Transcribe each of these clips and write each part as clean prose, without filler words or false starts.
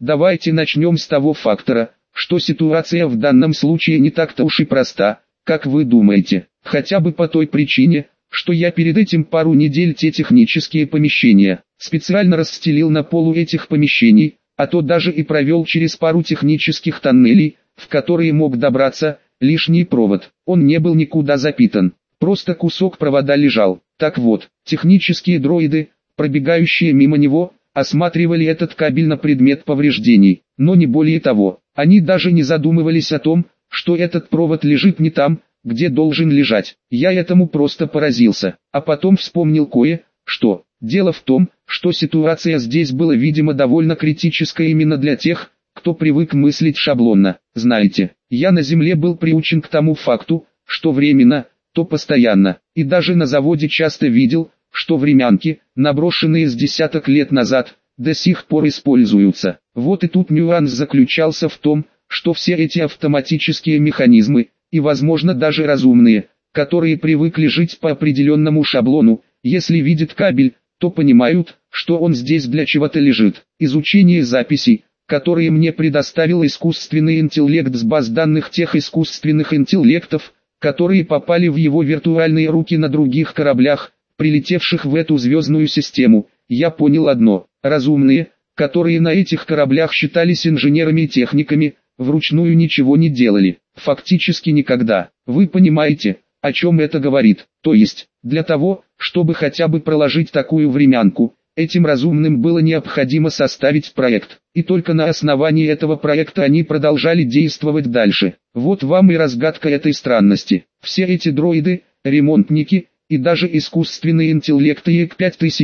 Давайте начнем с того фактора, что ситуация в данном случае не так-то уж и проста, как вы думаете, хотя бы по той причине, что я перед этим пару недель те технические помещения специально расстелил на полу этих помещений, а то даже и провел через пару технических тоннелей, в которые мог добраться лишний провод. Он не был никуда запитан, просто кусок провода лежал. Так вот, технические дроиды, пробегающие мимо него, осматривали этот кабель на предмет повреждений, но не более того. Они даже не задумывались о том, что этот провод лежит не там, где должен лежать. Я этому просто поразился, а потом вспомнил кое-что. Дело в том, что ситуация здесь была, видимо, довольно критическая именно для тех, кто привык мыслить шаблонно. Знаете, я на Земле был приучен к тому факту, что временно, то постоянно, и даже на заводе часто видел, что времянки, наброшенные с десяток лет назад, до сих пор используются. Вот и тут нюанс заключался в том, что все эти автоматические механизмы, и возможно даже разумные, которые привыкли жить по определенному шаблону, если видят кабель, то понимают, что он здесь для чего-то лежит. Изучение записей, которые мне предоставил искусственный интеллект с баз данных тех искусственных интеллектов, которые попали в его виртуальные руки на других кораблях, прилетевших в эту звездную систему, я понял одно: разумные, которые на этих кораблях считались инженерами и техниками, вручную ничего не делали, фактически никогда. Вы понимаете, о чем это говорит? То есть, для того, чтобы хотя бы проложить такую времянку, этим разумным было необходимо составить проект, и только на основании этого проекта они продолжали действовать дальше. Вот вам и разгадка этой странности. Все эти дроиды, ремонтники, и даже искусственный интеллект ИЭК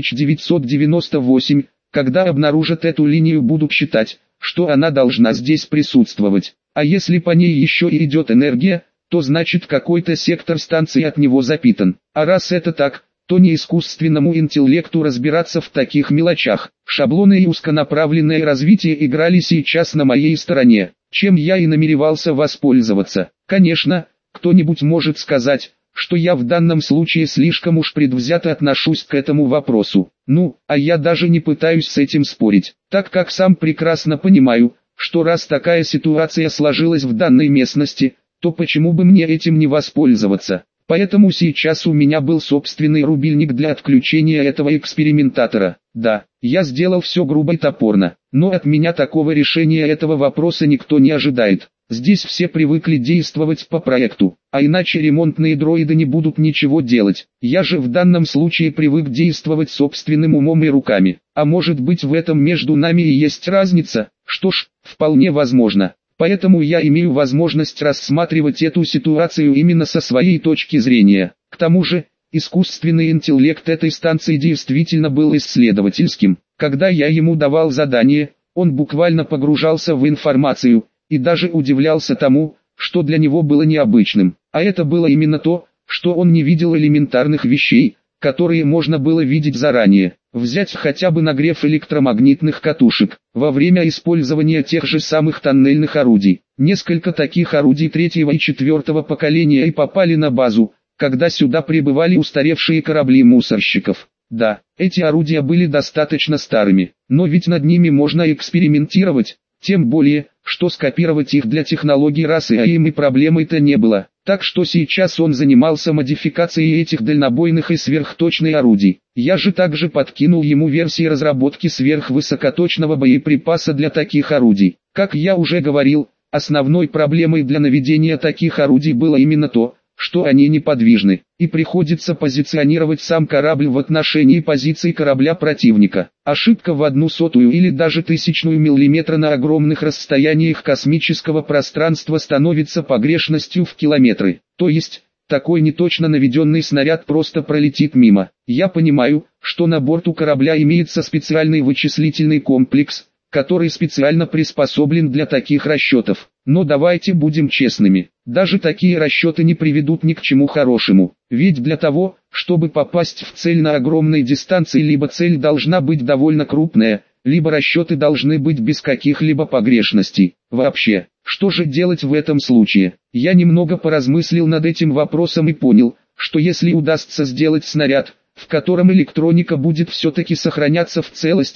5998, когда обнаружат эту линию, будут считать, что она должна здесь присутствовать. А если по ней еще и идет энергия, то значит какой-то сектор станции от него запитан. А раз это так, то не искусственному интеллекту разбираться в таких мелочах. Шаблоны и узконаправленное развитие играли сейчас на моей стороне, чем я и намеревался воспользоваться. Конечно, кто-нибудь может сказать, что я в данном случае слишком уж предвзято отношусь к этому вопросу. Ну, а я даже не пытаюсь с этим спорить, так как сам прекрасно понимаю, что раз такая ситуация сложилась в данной местности, то почему бы мне этим не воспользоваться. Поэтому сейчас у меня был собственный рубильник для отключения этого экспериментатора. Да, я сделал все грубо и топорно, но от меня такого решения этого вопроса никто не ожидает. Здесь все привыкли действовать по проекту, а иначе ремонтные дроиды не будут ничего делать. Я же в данном случае привык действовать собственным умом и руками. А может быть, в этом между нами и есть разница? Что ж, вполне возможно. Поэтому я имею возможность рассматривать эту ситуацию именно со своей точки зрения. К тому же, искусственный интеллект этой станции действительно был исследовательским. Когда я ему давал задание, он буквально погружался в информацию, и даже удивлялся тому, что для него было необычным. А это было именно то, что он не видел элементарных вещей, которые можно было видеть заранее. Взять хотя бы нагрев электромагнитных катушек, во время использования тех же самых тоннельных орудий. Несколько таких орудий 3-го и 4-го поколения и попали на базу, когда сюда прибывали устаревшие корабли мусорщиков. Да, эти орудия были достаточно старыми, но ведь над ними можно экспериментировать, тем более, что скопировать их для технологий расы АИМ и проблемой-то не было. Так что сейчас он занимался модификацией этих дальнобойных и сверхточных орудий. Я же также подкинул ему версии разработки сверхвысокоточного боеприпаса для таких орудий. Как я уже говорил, основной проблемой для наведения таких орудий было именно то, что они неподвижны, и приходится позиционировать сам корабль в отношении позиций корабля противника. Ошибка в 1/100 или даже 1000 миллиметра на огромных расстояниях космического пространства становится погрешностью в километры. То есть, такой неточно наведенный снаряд просто пролетит мимо. Я понимаю, что на борту корабля имеется специальный вычислительный комплекс, который специально приспособлен для таких расчетов. Но давайте будем честными, даже такие расчеты не приведут ни к чему хорошему. Ведь для того, чтобы попасть в цель на огромной дистанции, либо цель должна быть довольно крупная, либо расчеты должны быть без каких-либо погрешностей. Вообще, что же делать в этом случае? Я немного поразмыслил над этим вопросом и понял, что если удастся сделать снаряд, в котором электроника будет все-таки сохраняться в целости,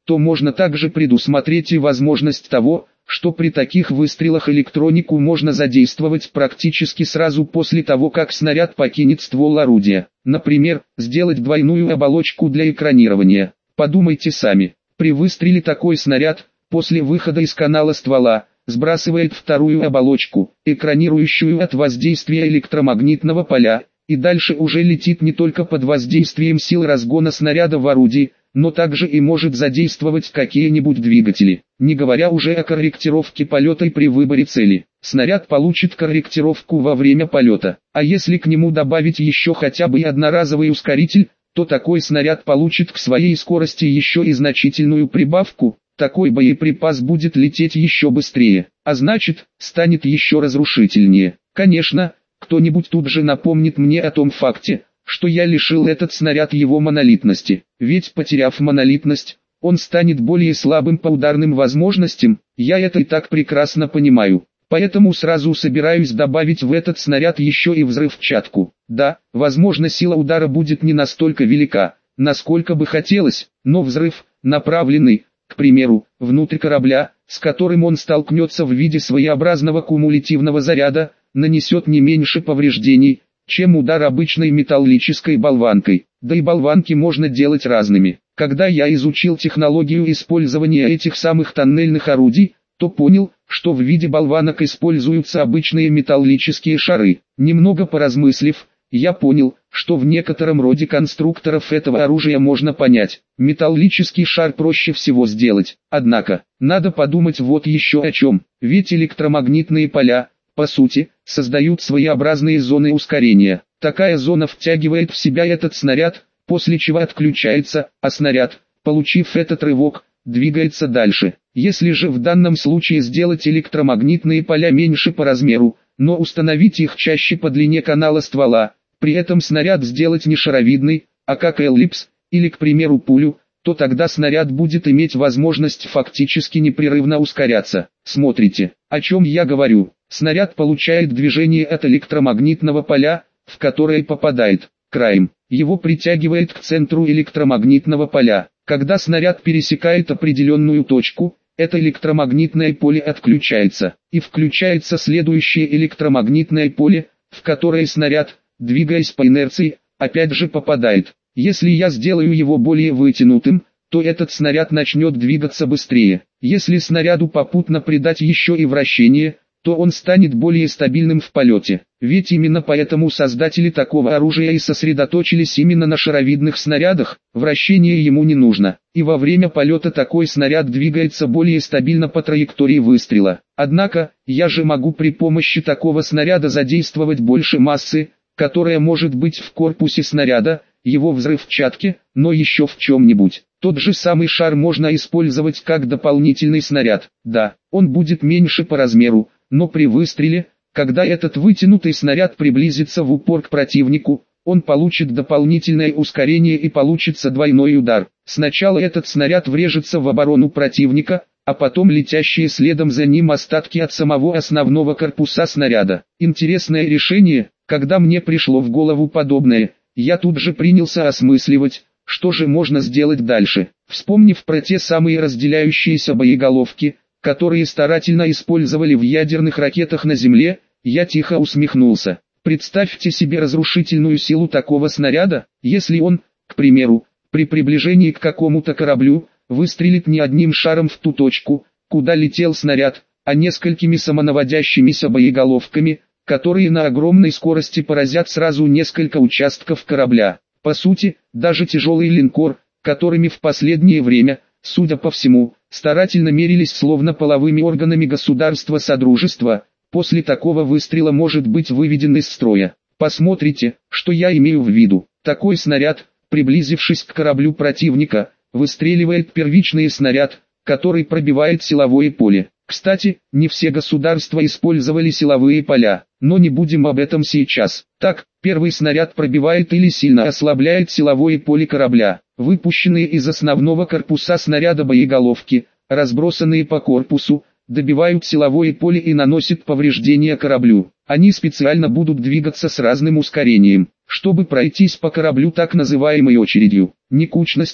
то можно также предусмотреть и возможность того, что при таких выстрелах электронику можно задействовать практически сразу после того, как снаряд покинет ствол орудия. Например, сделать двойную оболочку для экранирования. Подумайте сами. При выстреле такой снаряд, после выхода из канала ствола, сбрасывает вторую оболочку, экранирующую от воздействия электромагнитного поля, и дальше уже летит не только под воздействием сил разгона снаряда в орудии, но также и может задействовать какие-нибудь двигатели, не говоря уже о корректировке полета при выборе цели. Снаряд получит корректировку во время полета, а если к нему добавить еще хотя бы и одноразовый ускоритель, то такой снаряд получит к своей скорости еще и значительную прибавку. Такой боеприпас будет лететь еще быстрее, а значит, станет еще разрушительнее. Конечно, кто-нибудь тут же напомнит мне о том факте, что я лишил этот снаряд его монолитности, ведь потеряв монолитность, он станет более слабым по ударным возможностям, я это и так прекрасно понимаю. Поэтому сразу собираюсь добавить в этот снаряд еще и взрывчатку. Да, возможно, сила удара будет не настолько велика, насколько бы хотелось, но взрыв, направленный, к примеру, внутрь корабля, с которым он столкнется в виде своеобразного кумулятивного заряда, нанесет не меньше повреждений, чем удар обычной металлической болванкой. Да и болванки можно делать разными. Когда я изучил технологию использования этих самых тоннельных орудий, то понял, что в виде болванок используются обычные металлические шары. Немного поразмыслив, я понял, что в некотором роде конструкторов этого оружия можно понять. Металлический шар проще всего сделать. Однако, надо подумать вот еще о чем. Ведь электромагнитные поля, по сути, создают своеобразные зоны ускорения. Такая зона втягивает в себя этот снаряд, после чего отключается, а снаряд, получив этот рывок, двигается дальше. Если же в данном случае сделать электромагнитные поля меньше по размеру, но установить их чаще по длине канала ствола, при этом снаряд сделать не шаровидный, а как эллипс, или, к примеру, пулю, то тогда снаряд будет иметь возможность фактически непрерывно ускоряться. Смотрите, о чем я говорю. Снаряд получает движение от электромагнитного поля, в которое попадает, краем. Его притягивает к центру электромагнитного поля. Когда снаряд пересекает определенную точку, это электромагнитное поле отключается, и включается следующее электромагнитное поле, в которое снаряд, двигаясь по инерции, опять же попадает. Если я сделаю его более вытянутым, то этот снаряд начнет двигаться быстрее. Если снаряду попутно придать еще и вращение, то он станет более стабильным в полете. Ведь именно поэтому создатели такого оружия и сосредоточились именно на шаровидных снарядах, вращение ему не нужно, и во время полета такой снаряд двигается более стабильно по траектории выстрела. Однако, я же могу при помощи такого снаряда задействовать больше массы, которая может быть в корпусе снаряда, его взрывчатке, но еще в чем-нибудь. Тот же самый шар можно использовать как дополнительный снаряд. Да, он будет меньше по размеру, но при выстреле, когда этот вытянутый снаряд приблизится в упор к противнику, он получит дополнительное ускорение и получится двойной удар. Сначала этот снаряд врежется в оборону противника, а потом летящие следом за ним остатки от самого основного корпуса снаряда. Интересное решение. Когда мне пришло в голову подобное, я тут же принялся осмысливать, что же можно сделать дальше. Вспомнив про те самые разделяющиеся боеголовки, которые старательно использовали в ядерных ракетах на Земле, я тихо усмехнулся. Представьте себе разрушительную силу такого снаряда, если он, к примеру, при приближении к какому-то кораблю, выстрелит не одним шаром в ту точку, куда летел снаряд, а несколькими самонаводящимися боеголовками, которые на огромной скорости поразят сразу несколько участков корабля. По сути, даже тяжелый линкор, которыми в последнее время, судя по всему, старательно мерились словно половыми органами государства Содружества, после такого выстрела может быть выведен из строя. Посмотрите, что я имею в виду. Такой снаряд, приблизившись к кораблю противника, выстреливает первичный снаряд, который пробивает силовое поле. Кстати, не все государства использовали силовые поля, но не будем об этом сейчас. Так, первый снаряд пробивает или сильно ослабляет силовое поле корабля. Выпущенные из основного корпуса снаряда боеголовки, разбросанные по корпусу, добивают силовое поле и наносят повреждения кораблю. Они специально будут двигаться с разным ускорением, чтобы пройтись по кораблю так называемой очередью. Не кучностью,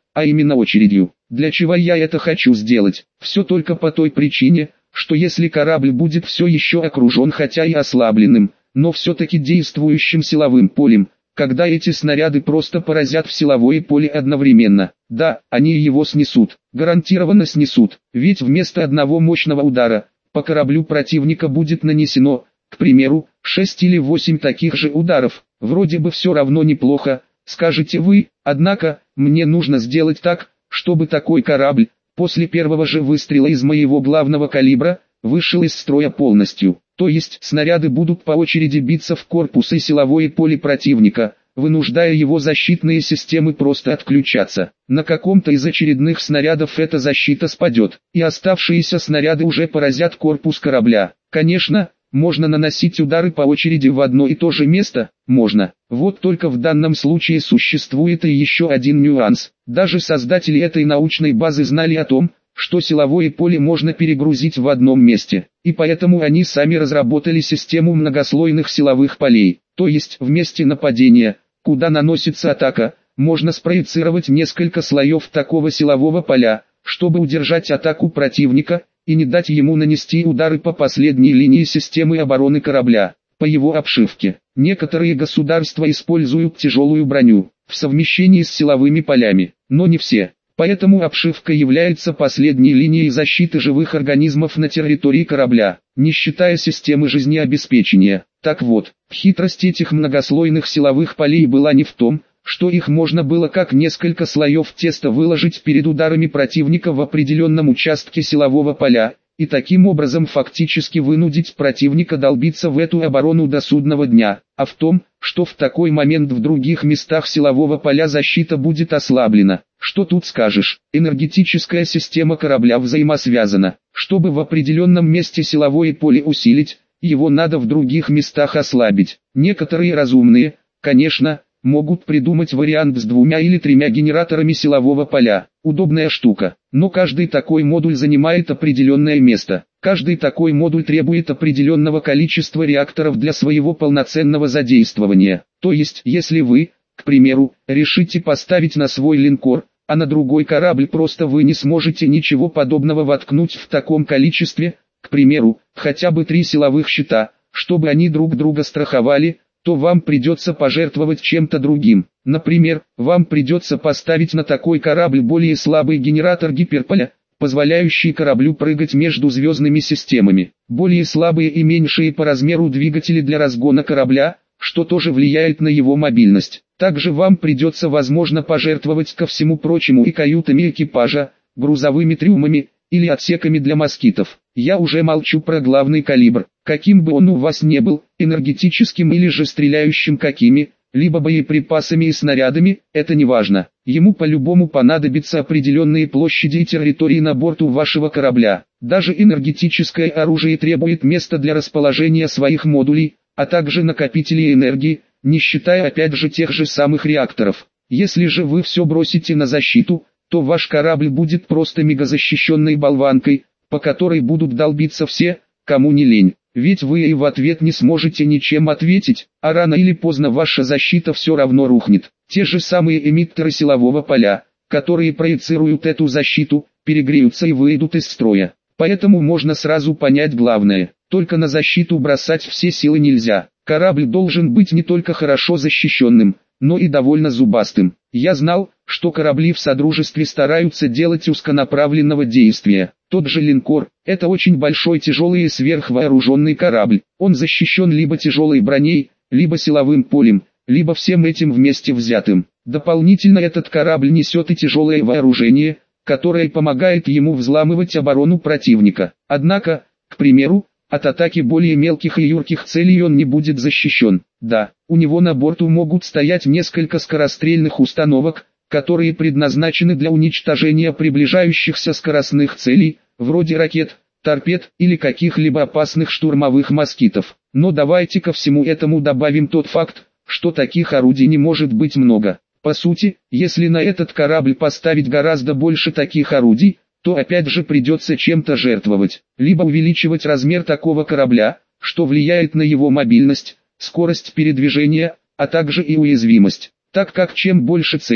а именно очередью. Для чего я это хочу сделать? Все только по той причине, что если корабль будет все еще окружен хотя и ослабленным, но все-таки действующим силовым полем, когда эти снаряды просто поразят в силовое поле одновременно, да, они его снесут, гарантированно снесут, ведь вместо одного мощного удара, по кораблю противника будет нанесено, к примеру, 6 или 8 таких же ударов, вроде бы все равно неплохо, скажете вы, однако, мне нужно сделать так, чтобы такой корабль, после первого же выстрела из моего главного калибра, вышел из строя полностью. То есть снаряды будут по очереди биться в корпус и силовое поле противника, вынуждая его защитные системы просто отключаться. На каком-то из очередных снарядов эта защита спадет, и оставшиеся снаряды уже поразят корпус корабля. Конечно, можно наносить удары по очереди в одно и то же место, можно. Вот только в данном случае существует и еще один нюанс. Даже создатели этой научной базы знали о том, что силовое поле можно перегрузить в одном месте, и поэтому они сами разработали систему многослойных силовых полей, то есть в месте нападения, куда наносится атака, можно спроецировать несколько слоев такого силового поля, чтобы удержать атаку противника, и не дать ему нанести удары по последней линии системы обороны корабля, по его обшивке. Некоторые государства используют тяжелую броню, в совмещении с силовыми полями, но не все. Поэтому обшивка является последней линией защиты живых организмов на территории корабля, не считая системы жизнеобеспечения. Так вот, хитрость этих многослойных силовых полей была не в том, что их можно было как несколько слоев теста выложить перед ударами противника в определенном участке силового поля, и таким образом фактически вынудить противника долбиться в эту оборону до судного дня, а в том, что в такой момент в других местах силового поля защита будет ослаблена. Что тут скажешь? Энергетическая система корабля взаимосвязана. Чтобы в определенном месте силовое поле усилить, его надо в других местах ослабить. Некоторые разумные, конечно, могут придумать вариант с 2 или 3 генераторами силового поля. Удобная штука. Но каждый такой модуль занимает определенное место. Каждый такой модуль требует определенного количества реакторов для своего полноценного задействования. То есть, если вы, к примеру, решите поставить на свой линкор, а на другой корабль просто вы не сможете ничего подобного воткнуть в таком количестве, к примеру, хотя бы 3 силовых щита, чтобы они друг друга страховали, то вам придется пожертвовать чем-то другим. Например, вам придется поставить на такой корабль более слабый генератор гиперполя, позволяющий кораблю прыгать между звездными системами, более слабые и меньшие по размеру двигатели для разгона корабля, что тоже влияет на его мобильность. Также вам придется возможно пожертвовать ко всему прочему и каютами экипажа, грузовыми трюмами, или отсеками для москитов. Я уже молчу про главный калибр, каким бы он у вас не был, энергетическим или же стреляющим какими, либо боеприпасами и снарядами, это не важно. Ему по-любому понадобятся определенные площади и территории на борту вашего корабля. Даже энергетическое оружие требует места для расположения своих модулей, а также накопителей энергии, не считая опять же тех же самых реакторов. Если же вы все бросите на защиту, то ваш корабль будет просто мегазащищенной болванкой, по которой будут долбиться все, кому не лень. Ведь вы и в ответ не сможете ничем ответить, а рано или поздно ваша защита все равно рухнет. Те же самые эмиттеры силового поля, которые проецируют эту защиту, перегреются и выйдут из строя. Поэтому можно сразу понять главное, только на защиту бросать все силы нельзя. Корабль должен быть не только хорошо защищенным, но и довольно зубастым. Я знал, что корабли в Содружестве стараются делать узконаправленного действия. Тот же линкор – это очень большой тяжелый и сверхвооруженный корабль. Он защищен либо тяжелой броней, либо силовым полем, либо всем этим вместе взятым. Дополнительно этот корабль несет и тяжелое вооружение, которое помогает ему взламывать оборону противника. Однако, к примеру, от атаки более мелких и юрких целей он не будет защищен. Да, у него на борту могут стоять несколько скорострельных установок, которые предназначены для уничтожения приближающихся скоростных целей, вроде ракет, торпед или каких-либо опасных штурмовых москитов. Но давайте ко всему этому добавим тот факт, что таких орудий не может быть много. По сути, если на этот корабль поставить гораздо больше таких орудий, то опять же придется чем-то жертвовать, либо увеличивать размер такого корабля, что влияет на его мобильность, скорость передвижения, а также и уязвимость, так как чем больше цель,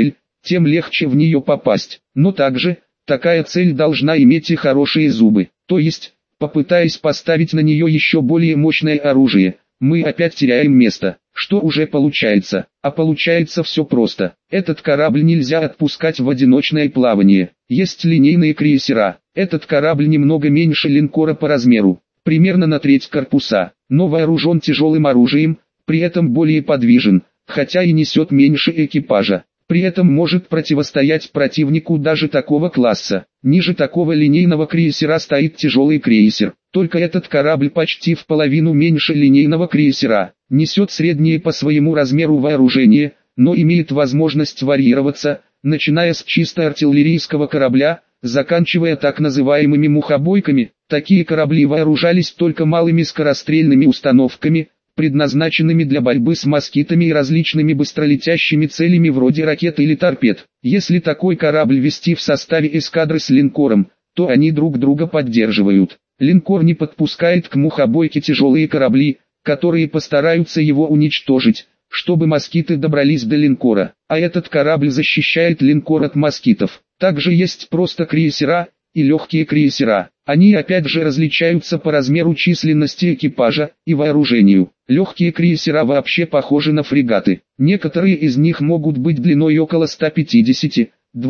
тем легче в нее попасть. Но также, такая цель должна иметь и хорошие зубы. То есть, попытаясь поставить на нее еще более мощное оружие, мы опять теряем место. Что уже получается? А получается все просто. Этот корабль нельзя отпускать в одиночное плавание. Есть линейные крейсера. Этот корабль немного меньше линкора по размеру, примерно на треть корпуса, но вооружен тяжелым оружием, при этом более подвижен, хотя и несет меньше экипажа. При этом может противостоять противнику даже такого класса. Ниже такого линейного крейсера стоит тяжелый крейсер. Только этот корабль почти в половину меньше линейного крейсера. Несет среднее по своему размеру вооружение, но имеет возможность варьироваться, начиная с чисто артиллерийского корабля, заканчивая так называемыми мухобойками. Такие корабли вооружались только малыми скорострельными установками, предназначенными для борьбы с москитами и различными быстролетящими целями вроде ракет или торпед. Если такой корабль вести в составе эскадры с линкором, то они друг друга поддерживают. Линкор не подпускает к мухобойке тяжелые корабли, которые постараются его уничтожить, чтобы москиты добрались до линкора, а этот корабль защищает линкор от москитов. Также есть просто крейсера и легкие крейсера. Они опять же различаются по размеру численности экипажа и вооружению. Легкие крейсера вообще похожи на фрегаты. Некоторые из них могут быть длиной около 150-200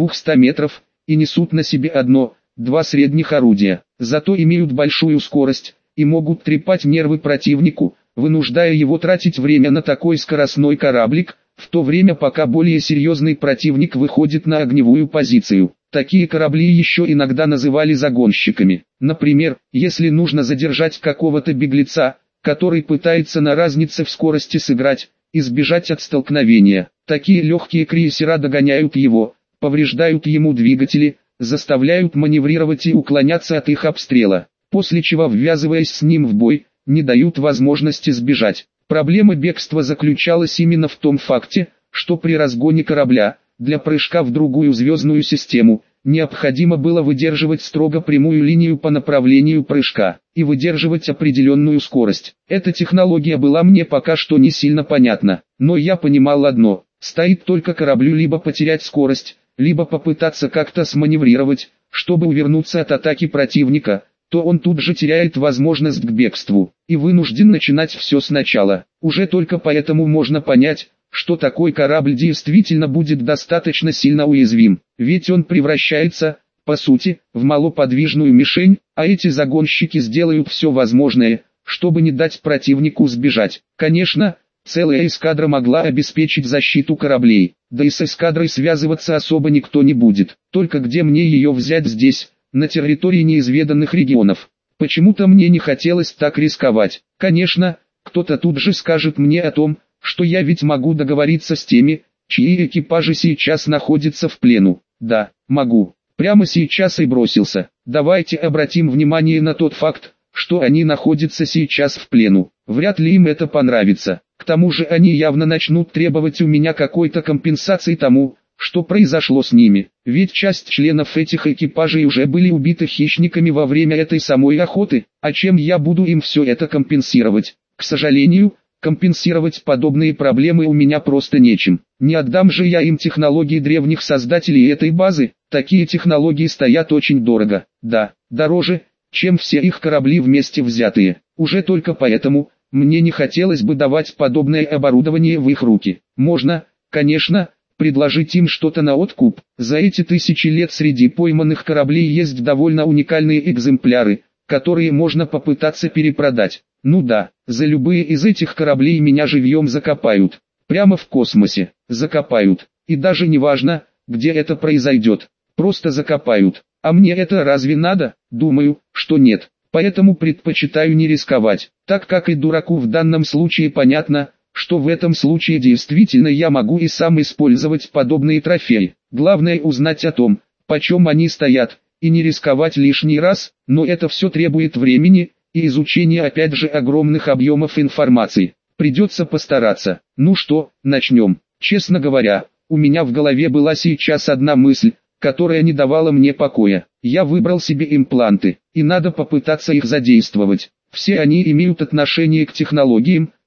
метров и несут на себе одно-два средних орудия. Зато имеют большую скорость и могут трепать нервы противнику, вынуждая его тратить время на такой скоростной кораблик, в то время пока более серьезный противник выходит на огневую позицию. Такие корабли еще иногда называли загонщиками. Например, если нужно задержать какого-то беглеца, который пытается на разнице в скорости сыграть, и сбежать от столкновения. Такие легкие крейсера догоняют его, повреждают ему двигатели, заставляют маневрировать и уклоняться от их обстрела, после чего, ввязываясь с ним в бой, не дают возможности сбежать. Проблема бегства заключалась именно в том факте, что при разгоне корабля, для прыжка в другую звездную систему, необходимо было выдерживать строго прямую линию по направлению прыжка, и выдерживать определенную скорость. Эта технология была мне пока что не сильно понятна, но я понимал одно: стоит только кораблю либо потерять скорость, либо попытаться как-то сманеврировать, чтобы увернуться от атаки противника, то он тут же теряет возможность к бегству, и вынужден начинать все сначала. Уже только поэтому можно понять, что такой корабль действительно будет достаточно сильно уязвим, ведь он превращается, по сути, в малоподвижную мишень, а эти загонщики сделают все возможное, чтобы не дать противнику сбежать. Конечно, целая эскадра могла обеспечить защиту кораблей, да и с эскадрой связываться особо никто не будет. Только где мне ее взять здесь, на территории неизведанных регионов? Почему-то мне не хотелось так рисковать. Конечно, кто-то тут же скажет мне о том, что я ведь могу договориться с теми, чьи экипажи сейчас находятся в плену. Да, могу. Прямо сейчас и бросился. Давайте обратим внимание на тот факт, что они находятся сейчас в плену. Вряд ли им это понравится. К тому же они явно начнут требовать у меня какой-то компенсации тому, что произошло с ними. Ведь часть членов этих экипажей уже были убиты хищниками во время этой самой охоты. А чем я буду им все это компенсировать? К сожалению, компенсировать подобные проблемы у меня просто нечем. Не отдам же я им технологии древних создателей этой базы. Такие технологии стоят очень дорого. Да, дороже, чем все их корабли вместе взятые. Уже только поэтому мне не хотелось бы давать подобное оборудование в их руки. Можно, конечно, предложить им что-то на откуп. За эти 1000 лет среди пойманных кораблей есть довольно уникальные экземпляры, которые можно попытаться перепродать. Ну да, за любые из этих кораблей меня живьем закопают. Прямо в космосе. Закопают. И даже не важно, где это произойдет. Просто закопают. А мне это разве надо? Думаю, что нет. Поэтому предпочитаю не рисковать. Так как и дураку в данном случае понятно, что в этом случае действительно я могу и сам использовать подобные трофеи. Главное узнать о том, почем они стоят, и не рисковать лишний раз, но это все требует времени и изучения опять же огромных объемов информации. Придется постараться. Ну что, начнем. Честно говоря, у меня в голове была сейчас одна мысль, которая не давала мне покоя. Я выбрал себе импланты, и надо попытаться их задействовать. Все они имеют отношение к технологиям,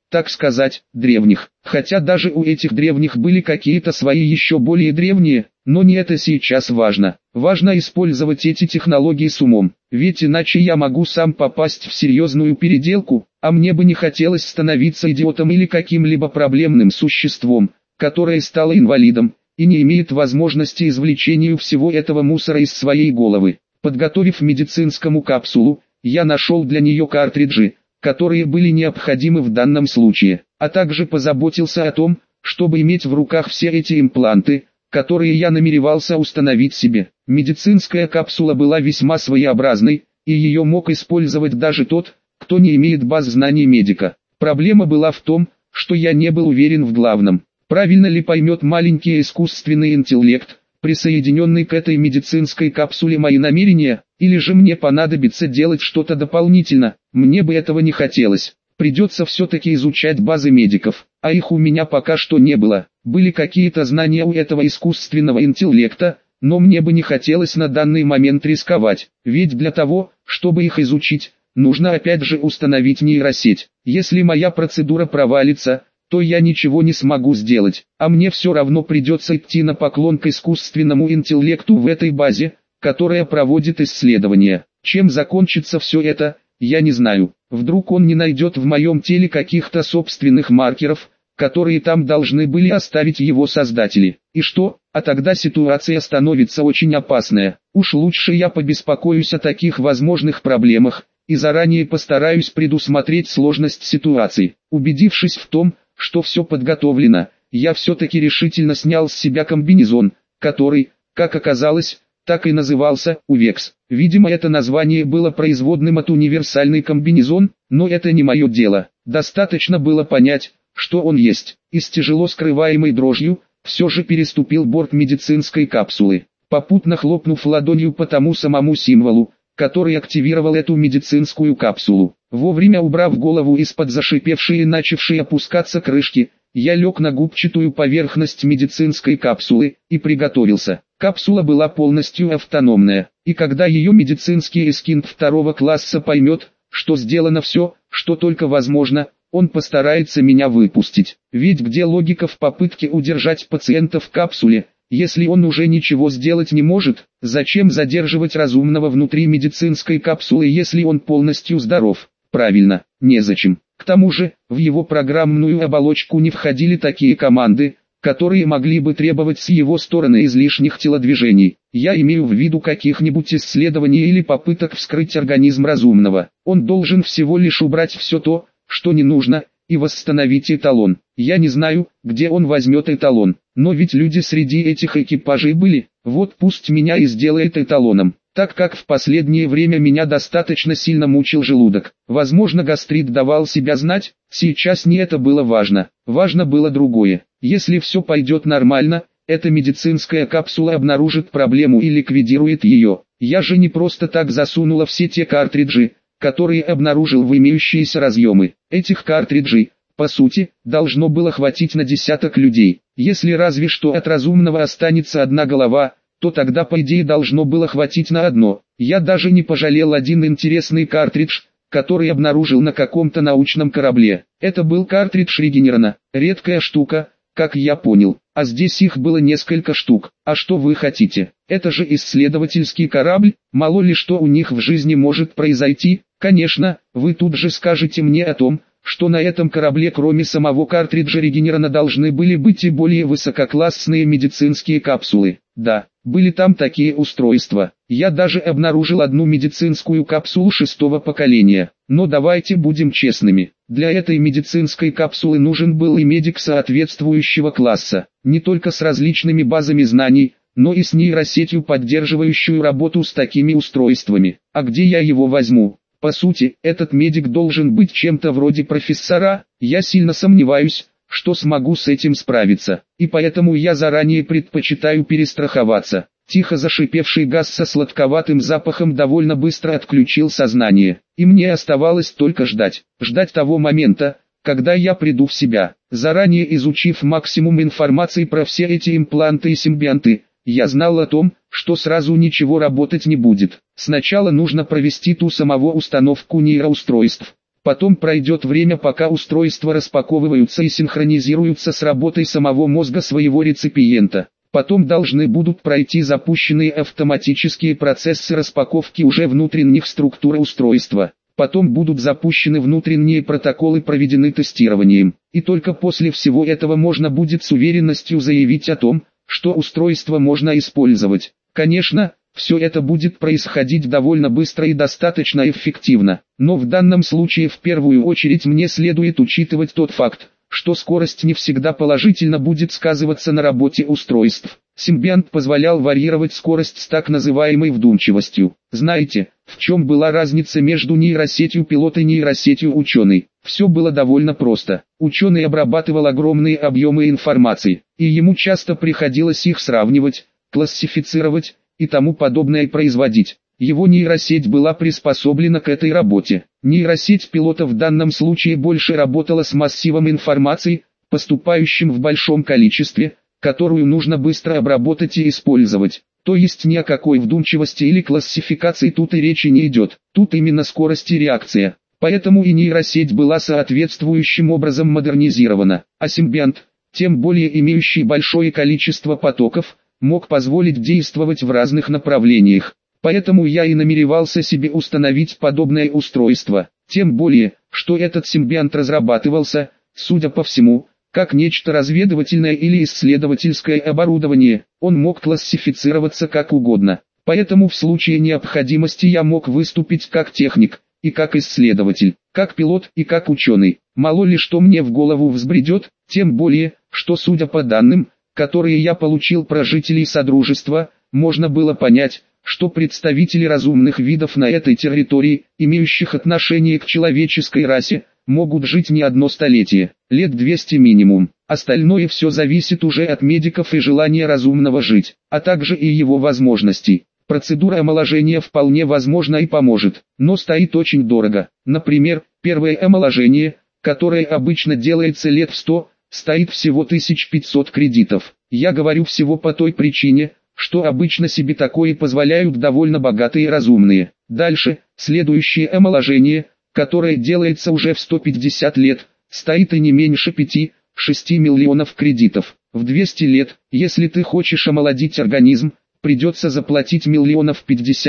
так сказать, древних. Хотя даже у этих древних были какие-то свои еще более древние, но не это сейчас важно. Важно использовать эти технологии с умом, ведь иначе я могу сам попасть в серьезную переделку, а мне бы не хотелось становиться идиотом или каким-либо проблемным существом, которое стало инвалидом и не имеет возможности извлечения всего этого мусора из своей головы. Подготовив медицинскому капсулу, я нашел для нее картриджи, которые были необходимы в данном случае, а также позаботился о том, чтобы иметь в руках все эти импланты, которые я намеревался установить себе. Медицинская капсула была весьма своеобразной, и ее мог использовать даже тот, кто не имеет баз знаний медика. Проблема была в том, что я не был уверен в главном. Правильно ли поймет маленький искусственный интеллект, присоединенный к этой медицинской капсуле, мои намерения, или же мне понадобится делать что-то дополнительно? Мне бы этого не хотелось. Придется все-таки изучать базы медиков, а их у меня пока что не было. Были какие-то знания у этого искусственного интеллекта, но мне бы не хотелось на данный момент рисковать, ведь для того, чтобы их изучить, нужно опять же установить нейросеть. Если моя процедура провалится, то я ничего не смогу сделать, а мне все равно придется идти на поклон к искусственному интеллекту в этой базе, которая проводит исследования. Чем закончится все это, я не знаю. Вдруг он не найдет в моем теле каких-то собственных маркеров, которые там должны были оставить его создатели. И что? А тогда ситуация становится очень опасная. Уж лучше я побеспокоюсь о таких возможных проблемах, и заранее постараюсь предусмотреть сложность ситуации. Убедившись в том, что все подготовлено, я все-таки решительно снял с себя комбинезон, который, как оказалось, так и назывался «Увекс». Видимо, это название было производным от универсальный комбинезон, но это не мое дело. Достаточно было понять, что он есть, и с тяжело скрываемой дрожью, все же переступил борт медицинской капсулы, попутно хлопнув ладонью по тому самому символу, который активировал эту медицинскую капсулу. Вовремя убрав голову из-под зашипевшей и начавшей опускаться крышки, я лег на губчатую поверхность медицинской капсулы и приготовился. Капсула была полностью автономная, и когда ее медицинский эскинт второго класса поймет, что сделано все, что только возможно, он постарается меня выпустить. Ведь где логика в попытке удержать пациента в капсуле, если он уже ничего сделать не может? Зачем задерживать разумного внутри медицинской капсулы, если он полностью здоров? Правильно, незачем. К тому же, в его программную оболочку не входили такие команды, которые могли бы требовать с его стороны излишних телодвижений. Я имею в виду каких-нибудь исследований или попыток вскрыть организм разумного. Он должен всего лишь убрать все то, что не нужно, и восстановить эталон. Я не знаю, где он возьмет эталон, но ведь люди среди этих экипажей были. Вот пусть меня и сделает эталоном, так как в последнее время меня достаточно сильно мучил желудок. Возможно, гастрит давал себя знать, сейчас не это было важно. Важно было другое. Если все пойдет нормально, эта медицинская капсула обнаружит проблему и ликвидирует ее. Я же не просто так засунула все те картриджи, которые обнаружил в имеющиеся разъемы. Этих картриджей, по сути, должно было хватить на десяток людей. Если разве что от разумного останется одна голова, то тогда по идее должно было хватить на одно. Я даже не пожалел один интересный картридж, который обнаружил на каком-то научном корабле. Это был картридж Регенерона, редкая штука, как я понял, а здесь их было несколько штук. А что вы хотите? Это же исследовательский корабль, мало ли что у них в жизни может произойти. Конечно, вы тут же скажете мне о том, что на этом корабле кроме самого картриджа Регенерона должны были быть и более высококлассные медицинские капсулы. Да, были там такие устройства. Я даже обнаружил одну медицинскую капсулу 6-го поколения. Но давайте будем честными, для этой медицинской капсулы нужен был и медик соответствующего класса, не только с различными базами знаний, но и с нейросетью, поддерживающую работу с такими устройствами. А где я его возьму? По сути, этот медик должен быть чем-то вроде профессора. Я сильно сомневаюсь, что смогу с этим справиться, и поэтому я заранее предпочитаю перестраховаться. Тихо зашипевший газ со сладковатым запахом довольно быстро отключил сознание, и мне оставалось только ждать того момента, когда я приду в себя. Заранее изучив максимум информации про все эти импланты и симбионты, я знал о том, что сразу ничего работать не будет. Сначала нужно провести ту самую установку нейроустройств, Потом пройдет время, пока устройства распаковываются и синхронизируются с работой самого мозга своего реципиента. Потом должны будут пройти запущенные автоматические процессы распаковки уже внутренних структур устройства. Потом будут запущены внутренние протоколы, проведены тестированием. И только после всего этого можно будет с уверенностью заявить о том, что устройство можно использовать. Конечно, все это будет происходить довольно быстро и достаточно эффективно. Но в данном случае в первую очередь мне следует учитывать тот факт, что скорость не всегда положительно будет сказываться на работе устройств. Симбиант позволял варьировать скорость с так называемой вдумчивостью. Знаете, в чем была разница между нейросетью пилот и нейросетью ученый? Все было довольно просто. Ученый обрабатывал огромные объемы информации, и ему часто приходилось их сравнивать, классифицировать и тому подобное производить. Его нейросеть была приспособлена к этой работе. Нейросеть пилота в данном случае больше работала с массивом информации, поступающим в большом количестве, которую нужно быстро обработать и использовать. То есть ни о какой вдумчивости или классификации тут и речи не идет. Тут именно скорость и реакция. Поэтому и нейросеть была соответствующим образом модернизирована. А симбиант, тем более имеющий большое количество потоков, мог позволить действовать в разных направлениях. Поэтому я и намеревался себе установить подобное устройство. Тем более, что этот симбиант разрабатывался, судя по всему, как нечто разведывательное или исследовательское оборудование. Он мог классифицироваться как угодно. Поэтому в случае необходимости я мог выступить как техник, и как исследователь, как пилот и как ученый. Мало ли что мне в голову взбредет, тем более, что судя по данным, которые я получил про жителей Содружества, можно было понять, что представители разумных видов на этой территории, имеющих отношение к человеческой расе, могут жить не одно столетие, лет 200 минимум. Остальное все зависит уже от медиков и желания разумного жить, а также и его возможностей. Процедура омоложения вполне возможна и поможет, но стоит очень дорого. Например, первое омоложение, которое обычно делается лет в 100, стоит всего 1500 кредитов. Я говорю всего по той причине, что обычно себе такое позволяют довольно богатые и разумные. Дальше, следующее омоложение, которое делается уже в 150 лет, стоит и не меньше 5-6 миллионов кредитов. В 200 лет, если ты хочешь омолодить организм, придется заплатить миллионов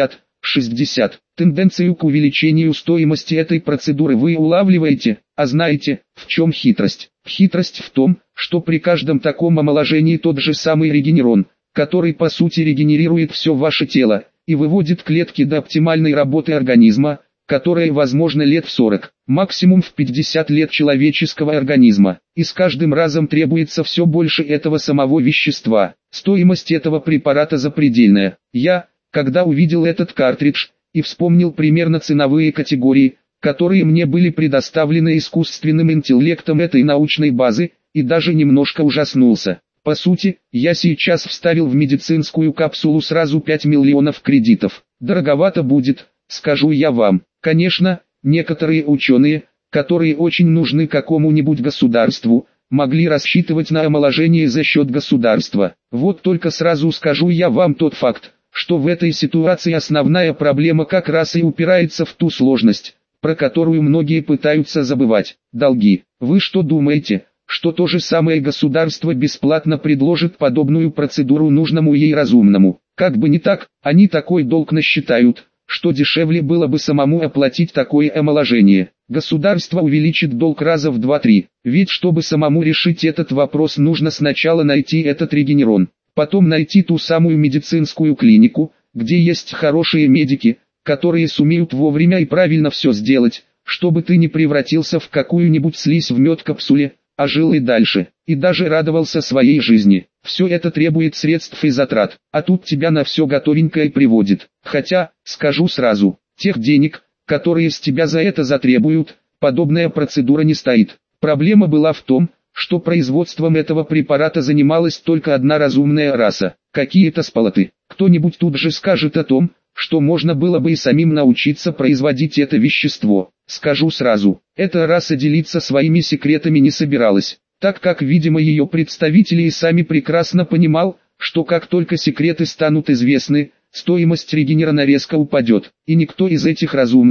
50-60. Тенденцию к увеличению стоимости этой процедуры вы улавливаете, а знаете, в чем хитрость? Хитрость в том, что при каждом таком омоложении тот же самый регенерон, который по сути регенерирует все ваше тело, и выводит клетки до оптимальной работы организма, которая возможно лет в 40, максимум в 50 лет человеческого организма, и с каждым разом требуется все больше этого самого вещества. Стоимость этого препарата запредельная. Я, когда увидел этот картридж, и вспомнил примерно ценовые категории, которые мне были предоставлены искусственным интеллектом этой научной базы, и даже немножко ужаснулся. По сути, я сейчас вставил в медицинскую капсулу сразу 5 миллионов кредитов. Дороговато будет, скажу я вам. Конечно, некоторые ученые, которые очень нужны какому-нибудь государству, могли рассчитывать на омоложение за счет государства. Вот только сразу скажу я вам тот факт, что в этой ситуации основная проблема как раз и упирается в ту сложность, про которую многие пытаются забывать – долги. Вы что думаете, что то же самое государство бесплатно предложит подобную процедуру нужному ей разумному? Как бы не так, они такой долг насчитают, что дешевле было бы самому оплатить такое омоложение. Государство увеличит долг раза в 2-3, ведь чтобы самому решить этот вопрос нужно сначала найти этот регенерон, потом найти ту самую медицинскую клинику, где есть хорошие медики, которые сумеют вовремя и правильно все сделать, чтобы ты не превратился в какую-нибудь слизь в медкапсуле, а жил и дальше, и даже радовался своей жизни. Все это требует средств и затрат, а тут тебя на все готовенькое приводит. Хотя, скажу сразу, тех денег, которые с тебя за это затребуют, подобная процедура не стоит. Проблема была в том, что производством этого препарата занималась только одна разумная раса, какие-то сполоты. Кто-нибудь тут же скажет о том, что можно было бы и самим научиться производить это вещество. Скажу сразу, эта раса делиться своими секретами не собиралась, так как, видимо, ее представители и сами прекрасно понимал, что как только секреты станут известны, стоимость регенерона резко упадет, и никто из этих разумных,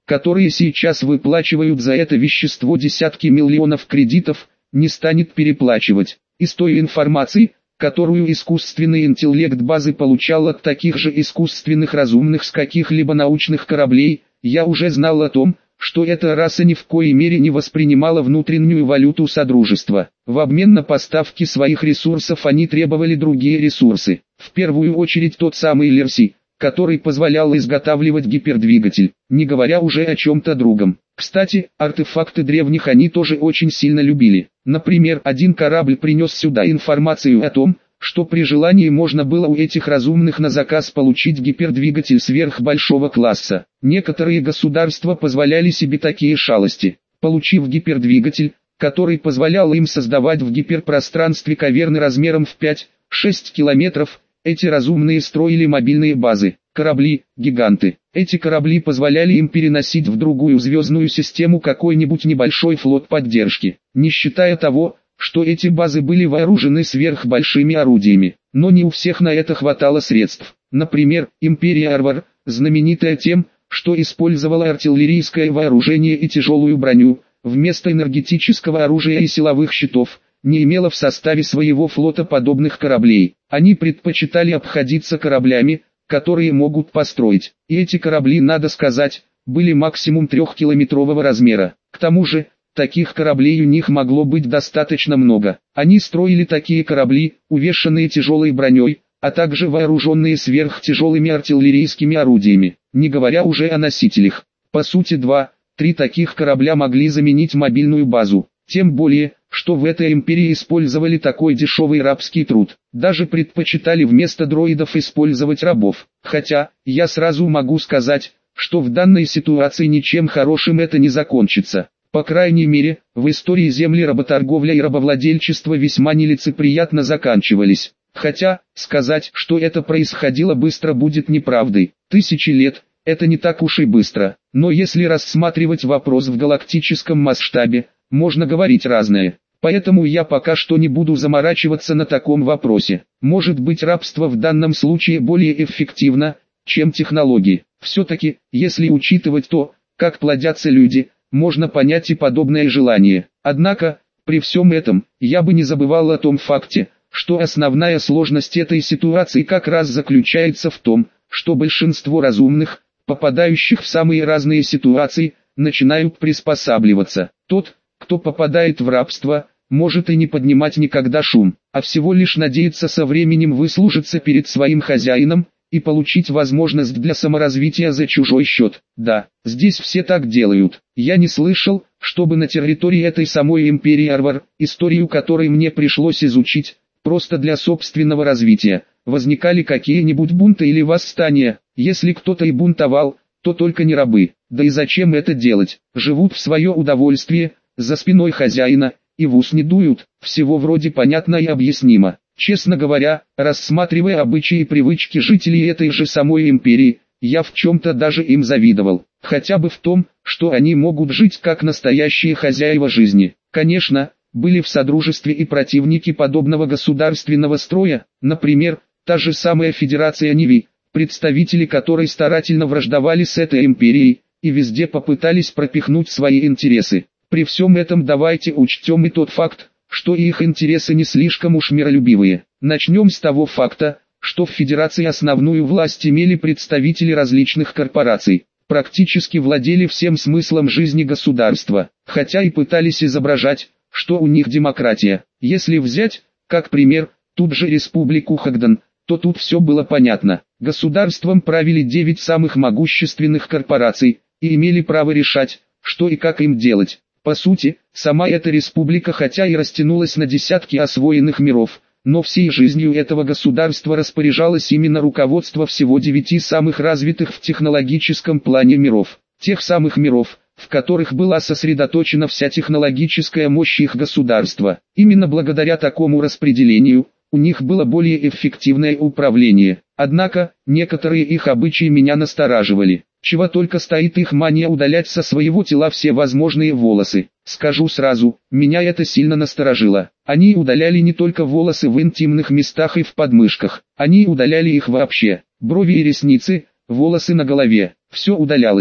которые сейчас выплачивают за это вещество десятки миллионов кредитов, не станет переплачивать. Из той информации, которую искусственный интеллект базы получал от таких же искусственных разумных с каких-либо научных кораблей, я уже знал о том, что эта раса ни в коей мере не воспринимала внутреннюю валюту Содружества. В обмен на поставки своих ресурсов они требовали другие ресурсы. В первую очередь тот самый Лерси, который позволял изготавливать гипердвигатель, не говоря уже о чем-то другом. Кстати, артефакты древних они тоже очень сильно любили. Например, один корабль принес сюда информацию о том, что при желании можно было у этих разумных на заказ получить гипердвигатель сверхбольшого класса. Некоторые государства позволяли себе такие шалости. Получив гипердвигатель, который позволял им создавать в гиперпространстве каверны размером в 5-6 километров, эти разумные строили мобильные базы, корабли, гиганты. Эти корабли позволяли им переносить в другую звездную систему какой-нибудь небольшой флот поддержки, не считая того, что эти базы были вооружены сверхбольшими орудиями. Но не у всех на это хватало средств. Например, империя Арвар, знаменитая тем, что использовала артиллерийское вооружение и тяжелую броню, вместо энергетического оружия и силовых щитов, не имела в составе своего флота подобных кораблей. Они предпочитали обходиться кораблями, которые могут построить. И эти корабли, надо сказать, были максимум 3-километрового размера. К тому же, таких кораблей у них могло быть достаточно много. Они строили такие корабли, увешанные тяжелой броней, а также вооруженные сверхтяжелыми артиллерийскими орудиями, не говоря уже о носителях. По сути 2-3 таких корабля могли заменить мобильную базу. Тем более, что в этой империи использовали такой дешевый рабский труд. Даже предпочитали вместо дроидов использовать рабов. Хотя, я сразу могу сказать, что в данной ситуации ничем хорошим это не закончится. По крайней мере, в истории земли работорговля и рабовладельчество весьма нелицеприятно заканчивались. Хотя, сказать, что это происходило быстро, будет неправдой. 1000 лет – это не так уж и быстро. Но если рассматривать вопрос в галактическом масштабе, можно говорить разное. Поэтому я пока что не буду заморачиваться на таком вопросе. Может быть, рабство в данном случае более эффективно, чем технологии. Все-таки, если учитывать то, как плодятся люди, можно понять и подобное желание. Однако, при всем этом, я бы не забывал о том факте, что основная сложность этой ситуации как раз заключается в том, что большинство разумных, попадающих в самые разные ситуации, начинают приспосабливаться. Тот, кто попадает в рабство, может и не поднимать никогда шум, а всего лишь надеяться со временем выслужиться перед своим хозяином и получить возможность для саморазвития за чужой счет. Да, здесь все так делают. Я не слышал, чтобы на территории этой самой империи Арвар, историю которой мне пришлось изучить, просто для собственного развития, возникали какие-нибудь бунты или восстания. Если кто-то и бунтовал, то только не рабы. Да и зачем это делать? Живут в свое удовольствие, за спиной хозяина, и в ус не дуют, всего вроде понятно и объяснимо. Честно говоря, рассматривая обычаи и привычки жителей этой же самой империи, я в чем-то даже им завидовал. Хотя бы в том, что они могут жить как настоящие хозяева жизни. Конечно, были в Содружестве и противники подобного государственного строя, например, та же самая Федерация Ниви, представители которой старательно враждовали с этой империей, и везде попытались пропихнуть свои интересы. При всем этом давайте учтем и тот факт, что их интересы не слишком уж миролюбивые. Начнем с того факта, что в Федерации основную власть имели представители различных корпораций, практически владели всем смыслом жизни государства, хотя и пытались изображать, что у них демократия. Если взять, как пример, тут же республику Хагдан, то тут все было понятно. Государством правили 9 самых могущественных корпораций, и имели право решать, что и как им делать. По сути, сама эта республика хотя и растянулась на десятки освоенных миров, но всей жизнью этого государства распоряжалось именно руководство всего 9 самых развитых в технологическом плане миров. Тех самых миров, в которых была сосредоточена вся технологическая мощь их государства. Именно благодаря такому распределению, у них было более эффективное управление. Однако, некоторые их обычаи меня настораживали. Чего только стоит их мания удалять со своего тела все возможные волосы. Скажу сразу, меня это сильно насторожило. Они удаляли не только волосы в интимных местах и в подмышках, они удаляли их вообще. Брови и ресницы, волосы на голове, все удалялось.